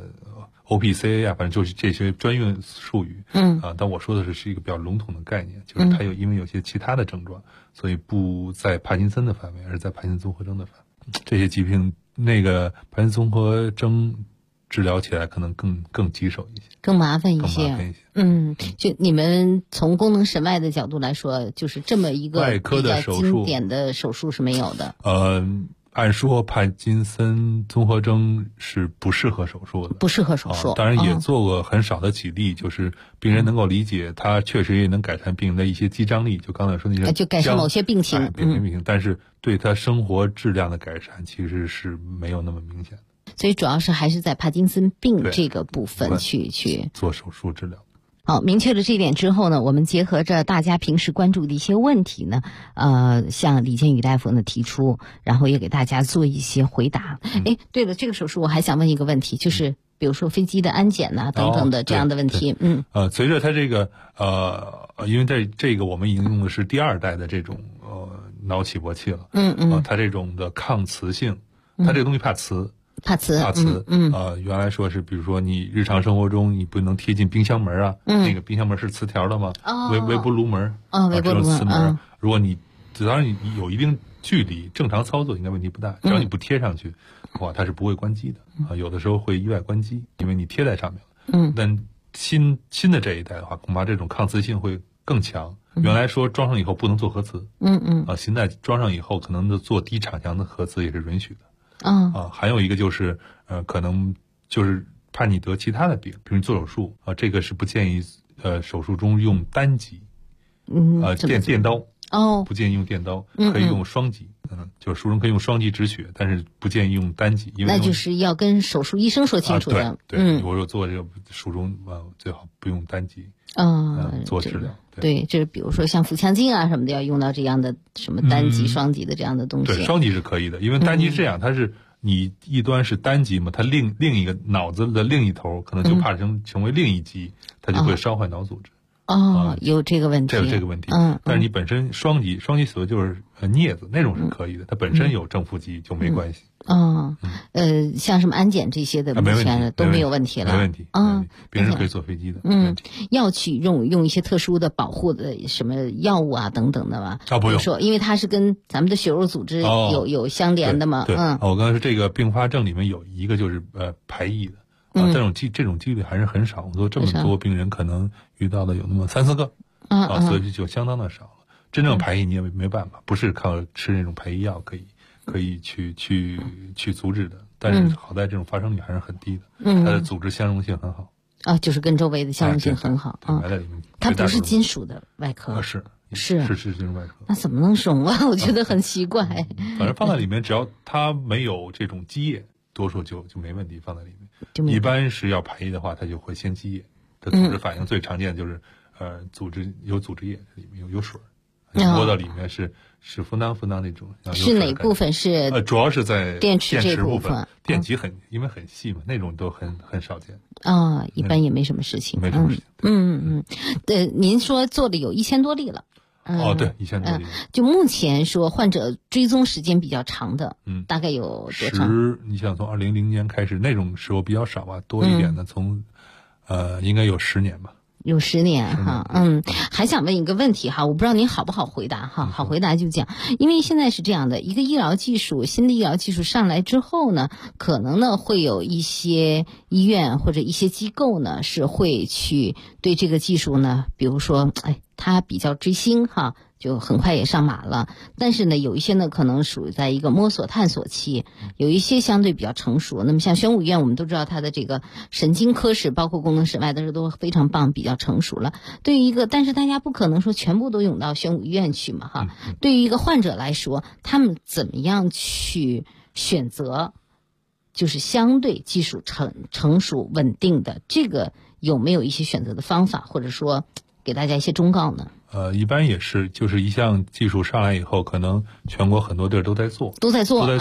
OPCA 啊，反正就是这些专用术语。但我说的是一个比较笼统的概念，就是它因为有些其他的症状，所以不在帕金森的范围，而是在帕金森综合征的范围。这些疾病那个帕金森综合征治疗起来可能更棘手一些， 更麻烦一些。就你们从功能神外的角度来说，就是这么一个外科的手术， 经典的手术是没有的。 按说帕金森综合征是不适合手术的， 不适合手术。 当然也做过很少的几例，就是病人能够理解，他确实也能改善病人的一些肌张力，就刚才说那些， 就改善某些病情， 病情，但是对他生活质量的改善其实是没有那么明显的。 所以主要是还是在帕金森病这个部分去做手术治疗。 好，明确了这一点之后呢，我们结合着大家平时关注的一些问题呢，向李建宇大夫呢提出，然后也给大家做一些回答。对了，这个手术我还想问一个问题，就是比如说飞机的安检呐等等的这样的问题。 随着它这个因为这个我们已经用的是第2代的这种脑起搏器了。它这种的抗磁性，它这个东西怕磁。原来说是，比如说你日常生活中你不能贴近冰箱门啊，那个冰箱门是磁条的嘛，微波炉门， 微波炉磁门，如果你只要你有一定距离，正常操作应该问题不大，只要你不贴上去，它是不会关机的有的时候会意外关机，因为你贴在上面了。但新的这一代的话，恐怕这种抗磁性会更强。原来说装上以后不能做核磁，现在装上以后可能做低场强的核磁也是允许的。还有一个就是可能就是怕你得其他的病，比如你做手术这个是不建议手术中用单击，电刀不建议用电刀，可以用双击，就是手术中可以用双击止血，但是不建议用单击，因为那就是要跟手术医生说清楚的。 对，我说做这个手术中最好不用单击做治疗。 对，就是比如说像腹腔镜啊什么的，要用到这样的什么单击、双击的这样的东西。 对，双击是可以的，因为单击是这样，它是你一端是单击嘛，它另一个脑子的另一头可能就怕成为另一击，它就会烧坏脑组织。 有这个问题， 这个问题。但是你本身双击所谓就是镊子那种是可以的，它本身有正负极就没关系。 像什么安检这些的，目前都没有问题了， 没问题。别人可以坐飞机的。 要去用一些特殊的保护的什么药物啊等等的吧？ 不用说，因为它是跟咱们的血肉组织有相连的嘛。 对，我刚才说这个并发症里面有一个就是排异的。这种几率还是很少。我说这么多病人可能遇到的有那么3-4个，所以就相当的少了。真正排异你也没办法，不是靠吃那种排异药可以去阻止的。但是好在这种发生率还是很低的，它的组织相容性很好。 就是跟周围的相容性很好。 埋在里面。 它不是金属的外壳。 是金属外壳。 那怎么能溶啊？我觉得很奇怪。 反正放在里面，只要它没有这种积液，多数就没问题。放在里面。一般是要排异的话，它就会先积液。它组织反应最常见的就是组织液，里面有水，摸到里面是分当那种。 是哪部分是？ 主要是在电池这部分。 电极因为很细嘛，那种都很少见。 一般也没什么事情。 没什么事情。 您说做了有1000多例了。 对，1000多例。 就目前说患者追踪时间比较长的，大概有多长？ 你想从2000年开始，那种时候比较少吧，多一点的从应该有10年吧。 有10年哈。还想问一个问题哈，我不知道您好不好回答哈。好回答就讲，因为现在是这样的，一个新的医疗技术上来之后呢，可能呢会有一些医院或者一些机构呢是会去对这个技术呢，比如说它比较追星哈，就很快也上马了。但是呢，有一些呢可能属于在一个摸索探索期，有一些相对比较成熟。那么像宣武医院，我们都知道它的这个神经科室，包括功能室外的都非常棒，比较成熟了。对于但是大家不可能说全部都涌到宣武医院去嘛哈。对于一个患者来说，他们怎么样去选择，就是相对技术成熟稳定的这个，有没有一些选择的方法，或者说给大家一些忠告呢？ 一般也是，就是一项技术上来以后，可能全国很多地儿都在做。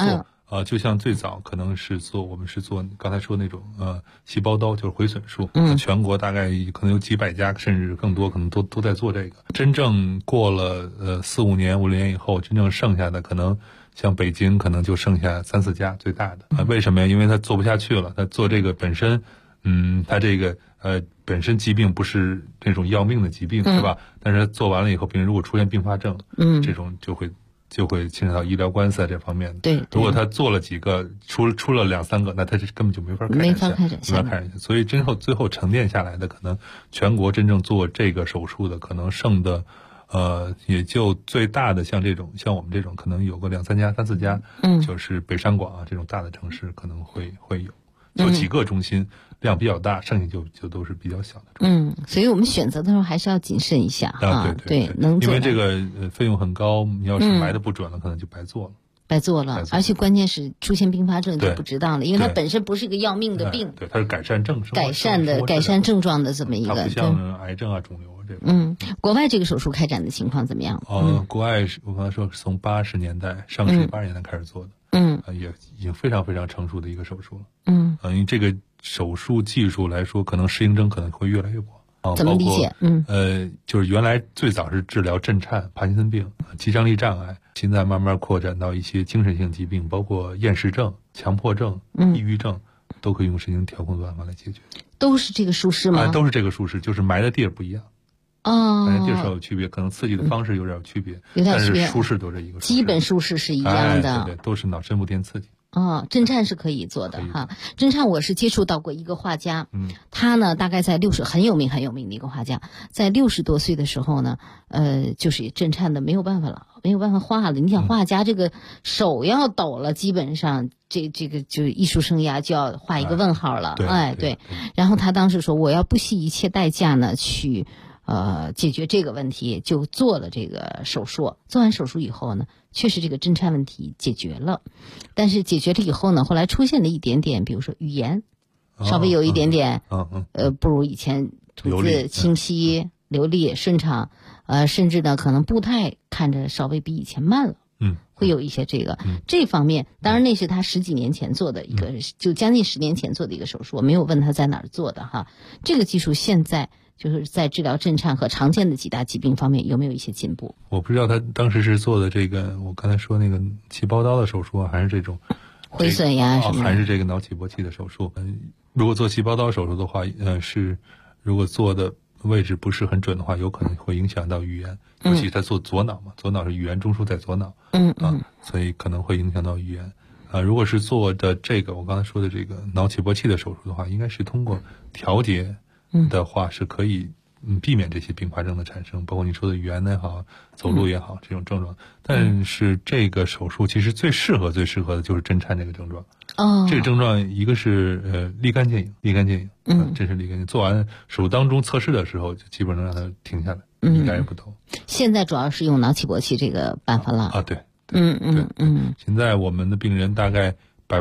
就像最早可能是我们是做刚才说那种细胞刀，就是回损术，全国大概可能有几百家甚至更多，可能都在做这个。真正过了4-5年、5-6年以后，真正剩下的可能像北京可能就剩下3-4家最大的。为什么呀？因为他做不下去了，他做这个本身，他这个本身疾病不是那种要命的疾病，是吧？但是做完了以后，病人如果出现并发症，这种就会牵扯到医疗官司这方面的。 对， 如果他做了几个，出了2-3个，那他这根本就没法开展下。所以最后沉淀下来的，可能全国真正做这个手术的，可能剩的，也就最大的像我们这种，可能有个2-3家、3-4家，就是北上广啊这种大的城市可能会有，就几个中心。量比较大，剩下就都是比较小的。 所以我们选择的时候还是要谨慎一下对， 能做。 因为这个费用很高，你要是埋的不准了，可能就白做了。 而且关键是出现并发症就不值当了，因为它本身不是一个要命的病。 对，它是改善症状的这么一个。 它不像癌症啊、肿瘤这个。 国外这个手术开展的情况怎么样？ 国外我刚才说是从80年代上世纪80年代开始做的。也已经非常非常成熟的一个手术了。因为这个手术技术来说，可能适应症可能会越来越广。 怎么理解？ 就是原来最早是治疗震颤、帕金森病、肌张力障碍，现在慢慢扩展到一些精神性疾病，包括厌食症、强迫症、抑郁症，都可以用神经调控的办法来解决。 都是这个术式吗？ 都是这个术式，就是埋的地儿不一样。埋的地儿上有区别，可能刺激的方式有点区别，但是术式都是一个。 基本术式是一样的。 对，都是脑深部电刺激。 震颤是可以做的哈。震颤我是接触到过一个画家，他呢大概在很有名的一个画家，在60多岁的时候呢，就是震颤的没有办法画了。你想画家这个手要抖了，基本上这个就艺术生涯就要画一个问号了。对。然后他当时说，我要不惜一切代价呢去解决这个问题，就做了这个手术。做完手术以后呢，确实这个震颤问题解决了，但是解决了以后呢，后来出现了一点点，比如说语言稍微有一点点不如以前吐字清晰、流利、顺畅，甚至呢可能步态看着稍微比以前慢了。会有一些这方面，当然那是他10几年前做的一个，就将近10年前做的一个手术，我没有问他在哪儿做的哈。这个技术现在就是在治疗震颤和常见的几大疾病方面有没有一些进步？ 我不知道他当时是做的这个，我刚才说那个细胞刀的手术，还是这种回损呀什么的， 还是这个脑起搏器的手术。如果做细胞刀手术的话，如果做的位置不是很准的话，有可能会影响到语言，尤其他做左脑嘛，左脑是语言中枢在左脑，所以可能会影响到语言。如果是做的这个我刚才说的这个脑起搏器的手术的话，应该是通过调节的话是可以避免这些并发症的产生，包括你说的语言也好，走路也好，这种症状。但是这个手术其实最适合的就是震颤这个症状。这个症状一个是立竿见影，真是立竿见影。做完手术当中测试的时候，就基本上让它停下来，一点也不疼。 现在主要是用脑起搏器这个办法了。 对。现在我们的病人大概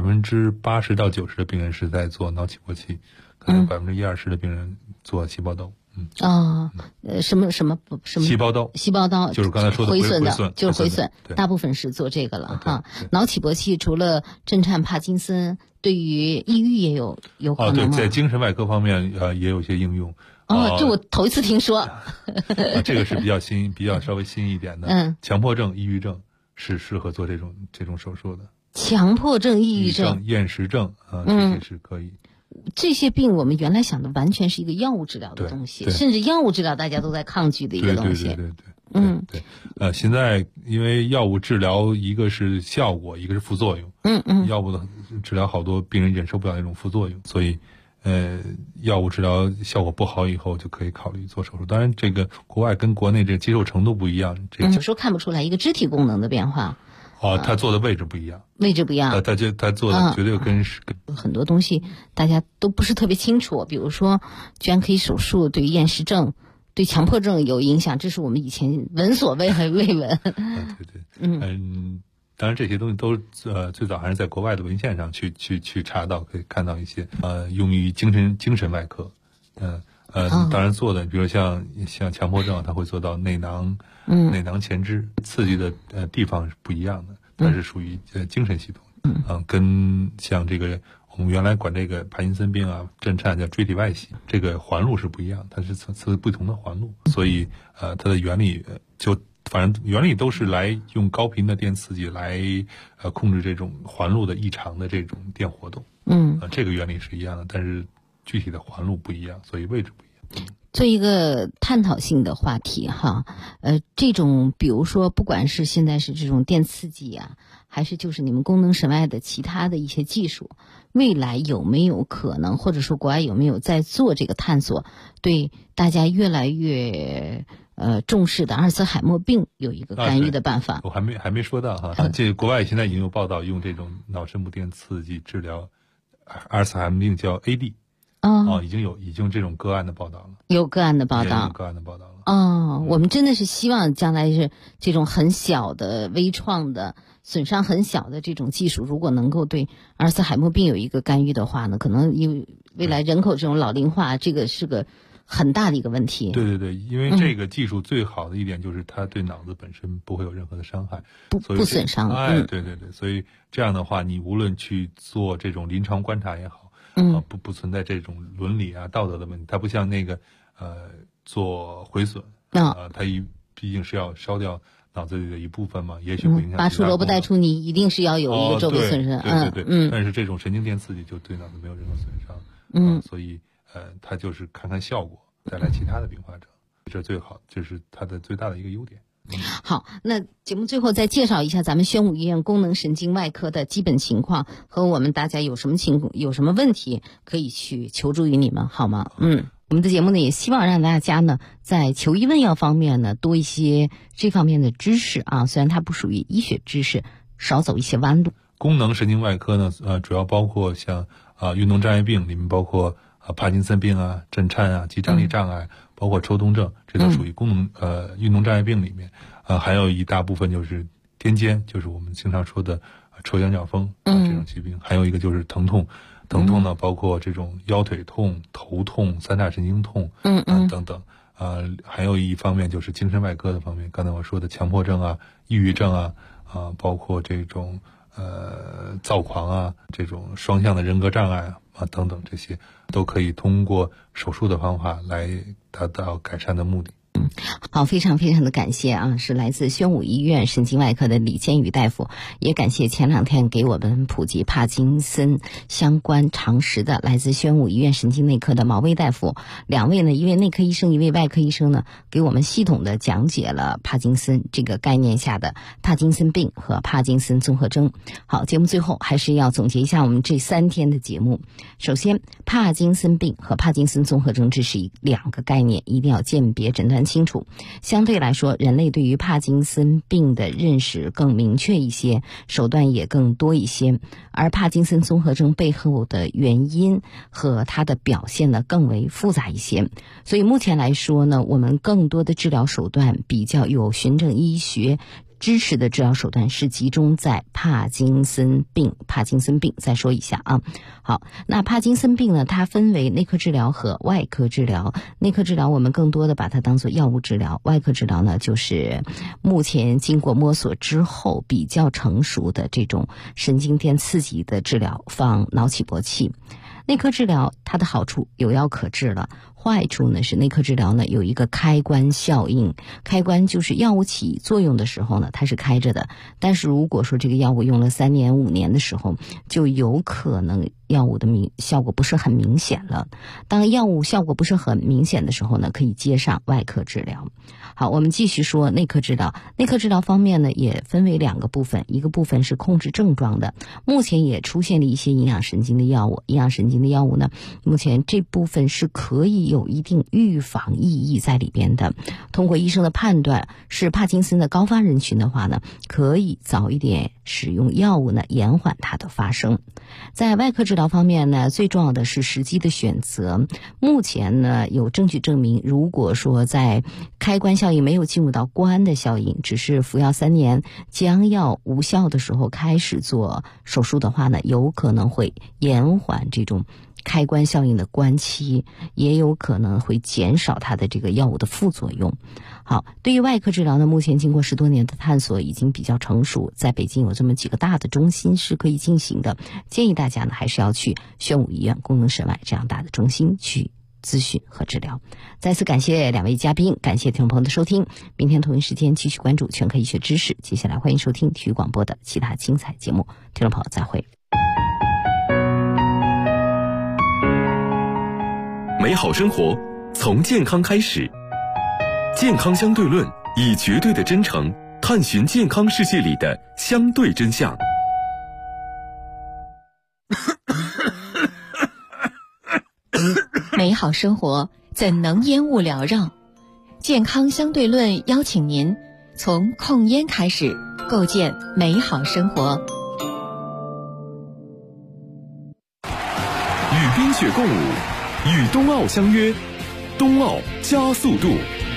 80%到90%的病人是在做脑起搏器，可能1-20%的病人做细胞刀。 什么细胞刀就是刚才说的回损的，就是回损，大部分是做这个了哈。脑起搏器除了震颤、帕金森，对于抑郁也有可能吗？ 对，在精神外科方面也有一些应用。 这我头一次听说。 这个是比较稍微新一点的。强迫症、抑郁症是适合做这种手术的。 强迫症、抑郁症、 厌食症这些是可以。 这些病我们原来想的完全是一个药物治疗的东西，甚至药物治疗大家都在抗拒的一个东西。 对。现在因为药物治疗一个是效果，一个是副作用。药物的治疗好多病人忍受不了那种副作用，所以药物治疗效果不好以后就可以考虑做手术。当然这个国外跟国内这接受程度不一样， 有时候看不出来一个肢体功能的变化。 他做的位置不一样，他做的绝对跟很多东西大家都不是特别清楚，比如说居然可以手术对厌食症、对强迫症有影响，这是我们以前闻所未闻。 当然这些东西都最早还是在国外的文献上去查到，可以看到一些用于精神外科。当然做的，比如像强迫症，它会做到内囊前肢，刺激的地方是不一样的。 它是属于精神系统，跟像这个我们原来管这个帕金森病啊、震颤叫椎体外系，这个环路是不一样，它是不同的环路，所以它的原理反正原理都是来用高频的电刺激来控制这种环路的异常的这种电活动。这个原理是一样的，但是具体的环路不一样，所以位置不一样。 做一个探讨性的话题哈，这种比如说不管是现在是这种电刺激啊，还是就是你们功能神外的其他的一些技术，未来有没有可能，或者说国外有没有在做这个探索，对大家越来越重视的阿尔茨海默病有一个干预的办法？ 我还没说到哈，这国外现在已经有报道用这种脑深部电刺激治疗阿尔茨海默病叫 AD。已经这种个案的报道了， 有个案的报道，我们真的是希望将来是这种很小的微创的损伤很小的这种技术，如果能够对阿尔茨海默病有一个干预的话呢，可能因为未来人口这种老龄化，这个是个很大的一个问题。 对，因为这个技术最好的一点就是它对脑子本身不会有任何的伤害， 不损伤。 对，所以这样的话，你无论去做这种临床观察也好。不存在这种伦理啊、道德的问题，它不像那个做毁损它毕竟是要烧掉脑子里的一部分嘛，也许会影响。 拔出萝卜带出泥，一定是要有一个周围损伤。 对。但是这种神经电刺激就对脑子没有任何损伤。所以它就是看效果，再来其他的并发症，这最好，这是它的最大的一个优点。 好，那节目最后再介绍一下咱们宣武医院功能神经外科的基本情况，和我们大家有什么问题可以去求助于你们，好吗？我们的节目呢也希望让大家呢在求医问药方面呢多一些这方面的知识啊，虽然它不属于医学知识，少走一些弯路。 功能神经外科呢主要包括像运动障碍病里面包括帕金森病啊、震颤啊、肌张力障碍，包括抽动症，这都属于功能运动障碍病里面。还有一大部分就是癫痫，就是我们经常说的抽羊角风这种疾病。还有一个就是疼痛呢包括这种腰腿痛、头痛、三叉神经痛等等。还有一方面就是精神外科的方面，刚才我说的强迫症啊、抑郁症啊，包括这种躁狂啊，这种双向的人格障碍啊等等，这些都可以通过手术的方法来达到改善的目的。 好，非常非常的感谢啊，是来自宣武医院神经外科的李建宇大夫，也感谢前2天给我们普及帕金森相关常识的来自宣武医院神经内科的毛卫大夫。2位呢，一位内科医生，一位外科医生呢，给我们系统的讲解了帕金森这个概念下的帕金森病和帕金森综合征。好，节目最后还是要总结一下我们这3天的节目。首先，帕金森病和帕金森综合征这是2个概念，一定要鉴别诊断清楚。相对来说，人类对于帕金森病的认识更明确一些，手段也更多一些，而帕金森综合征背后的原因和它的表现呢更为复杂一些。所以目前来说呢，我们更多的治疗手段比较有循证医学支持的治疗手段是集中在帕金森病。再说一下啊。好，那帕金森病呢，它分为内科治疗和外科治疗。内科治疗我们更多的把它当作药物治疗，外科治疗呢就是目前经过摸索之后比较成熟的这种神经电刺激的治疗，放脑起搏器。内科治疗它的好处有药可治了，坏处呢是内科治疗呢有一个开关效应，开关就是药物起作用的时候呢它是开着的，但是如果说这个药物用了3年5年的时候，就有可能药物的效果不是很明显了。当药物效果不是很明显的时候呢，可以接上外科治疗。好，我们继续说内科治疗。内科治疗方面呢也分为2个部分，一个部分是控制症状的，目前也出现了一些营养神经的药物。营养神经的药物呢，目前这部分是可以有一定预防意义在里边的。通过医生的判断是帕金森的高发人群的话呢，可以早一点使用药物呢，延缓它的发生。在外科治疗方面呢，最重要的是时机的选择。目前呢，有证据证明，如果说在开关效应没有进入到关的效应，只是服药3年将药无效的时候开始做手术的话呢，有可能会延缓这种开关效应的关期，也有可能会减少它的这个药物的副作用。好，对于外科治疗呢，目前经过10多年的探索已经比较成熟，在北京有这么几个大的中心是可以进行的。建议大家呢还是要去宣武医院、功能神外这样大的中心去咨询和治疗。再次感谢2位嘉宾，感谢听众朋友的收听。明天同一时间继续关注全科医学知识。接下来欢迎收听体育广播的其他精彩节目。听众朋友再会。 美好生活从健康开始，健康相对论以绝对的真诚探寻健康世界里的相对真相。 美好生活怎能烟雾缭绕？健康相对论邀请您从控烟开始，构建美好生活。 与冰雪共舞，与冬奥相约，冬奥加速度。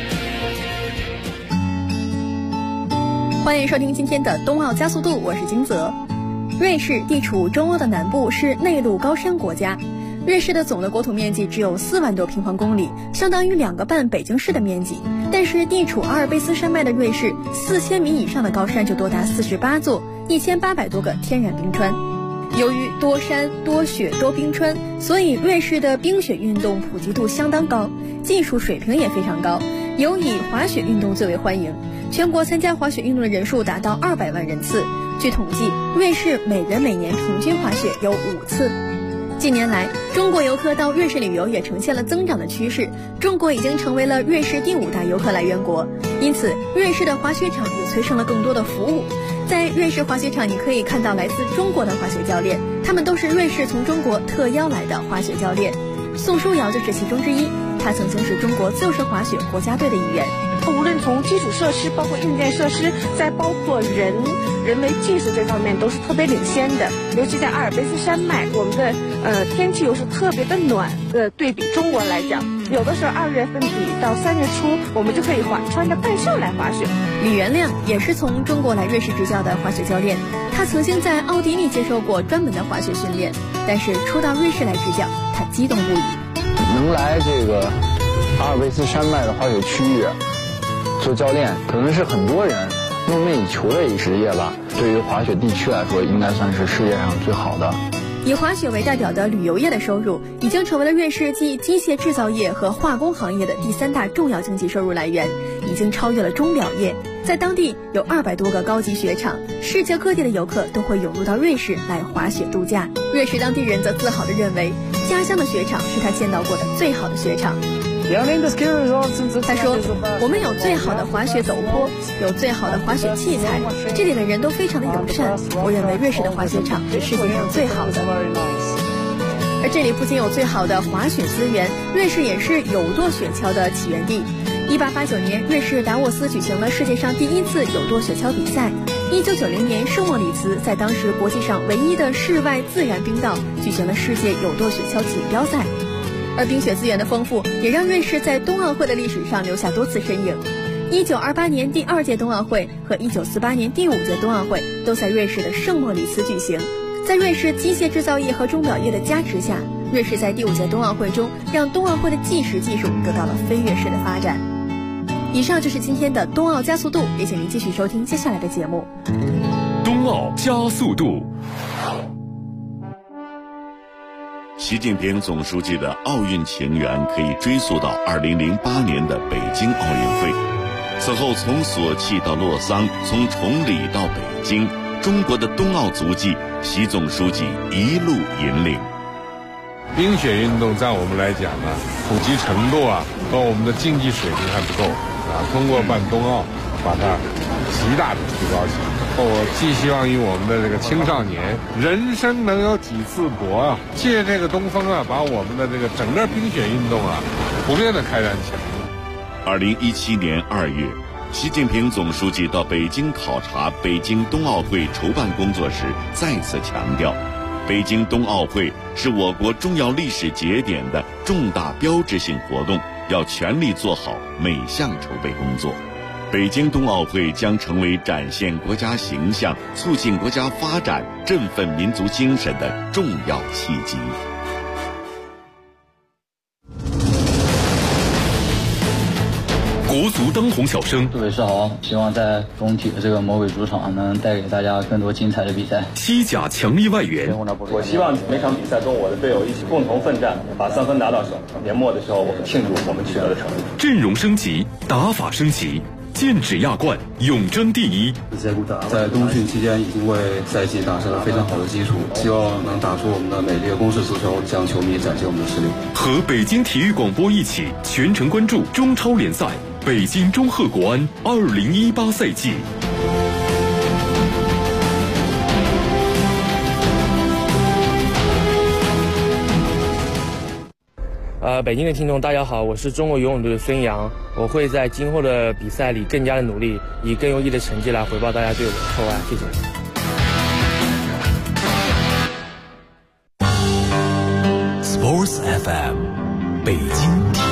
欢迎收听今天的冬奥加速度，我是金泽。瑞士地处中欧的南部，是内陆高山国家。瑞士的总的国土面积只有4万多平方公里，相当于2个半北京市的面积。但是地处阿尔卑斯山脉的瑞士，4000米以上的高山就多达48座，1800多个天然冰川。由于多山多雪多冰川，所以瑞士的冰雪运动普及度相当高，技术水平也非常高，尤以滑雪运动最为欢迎。全国参加滑雪运动的人数达到200万人次。据统计，瑞士每人每年平均滑雪有5次。近年来，中国游客到瑞士旅游也呈现了增长的趋势，中国已经成为了瑞士第5大游客来源国。因此，瑞士的滑雪场也催生了更多的服务。在瑞士滑雪场，你可以看到来自中国的滑雪教练，他们都是瑞士从中国特邀来的滑雪教练。宋书瑶就是其中之一，他曾经是中国自由式滑雪国家队的一员。 无论从基础设施，包括硬件设施，再包括人为技术这方面都是特别领先的。尤其在阿尔卑斯山脉，我们的天气又是特别的暖，对比中国来讲，有的时候2月份底到3月初，我们就可以穿着半袖来滑雪。 李元亮也是从中国来瑞士执教的滑雪教练，他曾经在奥地利接受过专门的滑雪训练，但是初到瑞士来执教，他激动不已。 能来这个阿尔卑斯山脉的滑雪区域做教练，可能是很多人梦寐以求的一职业吧。对于滑雪地区来说，应该算是世界上最好的。 以滑雪为代表的旅游业的收入，已经成为了瑞士继机械制造业和化工行业的第3大重要经济收入来源，已经超越了钟表业。在当地有200多个高级雪场，世界各地的游客都会涌入到瑞士来滑雪度假。瑞士当地人则自豪地认为，家乡的雪场是他见到过的最好的雪场。他说，我们有最好的滑雪陡坡，有最好的滑雪器材，这里的人都非常的友善。我认为瑞士的滑雪场是世界上最好的。而这里不仅有最好的滑雪资源，瑞士也是有舵雪橇的起源地。1889年，瑞士达沃斯举行了世界上第1次有舵雪橇比赛。1990年，圣莫里茨在当时国际上唯一的室外自然冰道举行了世界有舵雪橇锦标赛。而冰雪资源的丰富，也让瑞士在冬奥会的历史上留下多次身影。1928年第2届冬奥会和1948年第5届冬奥会都在瑞士的圣莫里茨举行。在瑞士机械制造业和钟表业的加持下，瑞士在第5届冬奥会中让冬奥会的计时技术得到了飞跃式的发展。以上就是今天的冬奥加速度，也请您继续收听接下来的节目。 冬奥加速度。 习近平总书记的奥运情缘可以追溯到2008年的北京奥运会。此后从索契到洛桑，从崇礼到北京，中国的冬奥足迹，习总书记一路引领。 冰雪运动在我们来讲呢，普及程度和我们的竞技水平还不够通过办冬奥，把它极大的提高起来。我寄希望于我们的这个青少年，人生能有几次搏借这个东风把我们的这个整个冰雪运动普遍的开展起来。 2017年2月，习近平总书记到北京考察北京冬奥会筹办工作时，再次强调，北京冬奥会是我国重要历史节点的重大标志性活动，要全力做好每项筹备工作。北京冬奥会将成为展现国家形象、促进国家发展、振奋民族精神的重要契机。 国足当红小生。 杜伟世豪，希望在工体的这个魔鬼主场能带给大家更多精彩的比赛。 西甲强力外援， 我希望每场比赛跟我的队友一起共同奋战，把3分拿到手。年末的时候，我们庆祝我们取得的成绩。 阵容升级，打法升级。剑指亚冠，永争第一。 在冬训期间已经为赛季打下了非常好的基础，希望能打出我们的美丽的攻势足球，向球迷展现我们的实力。 和北京体育广播一起全程关注中超联赛北京中赫国安2018赛季。 北京的听众大家好，我是中国游泳队的孙杨，我会在今后的比赛里更加的努力，以更优异的成绩来回报大家对我的厚爱，谢谢。 Sports FM 北京。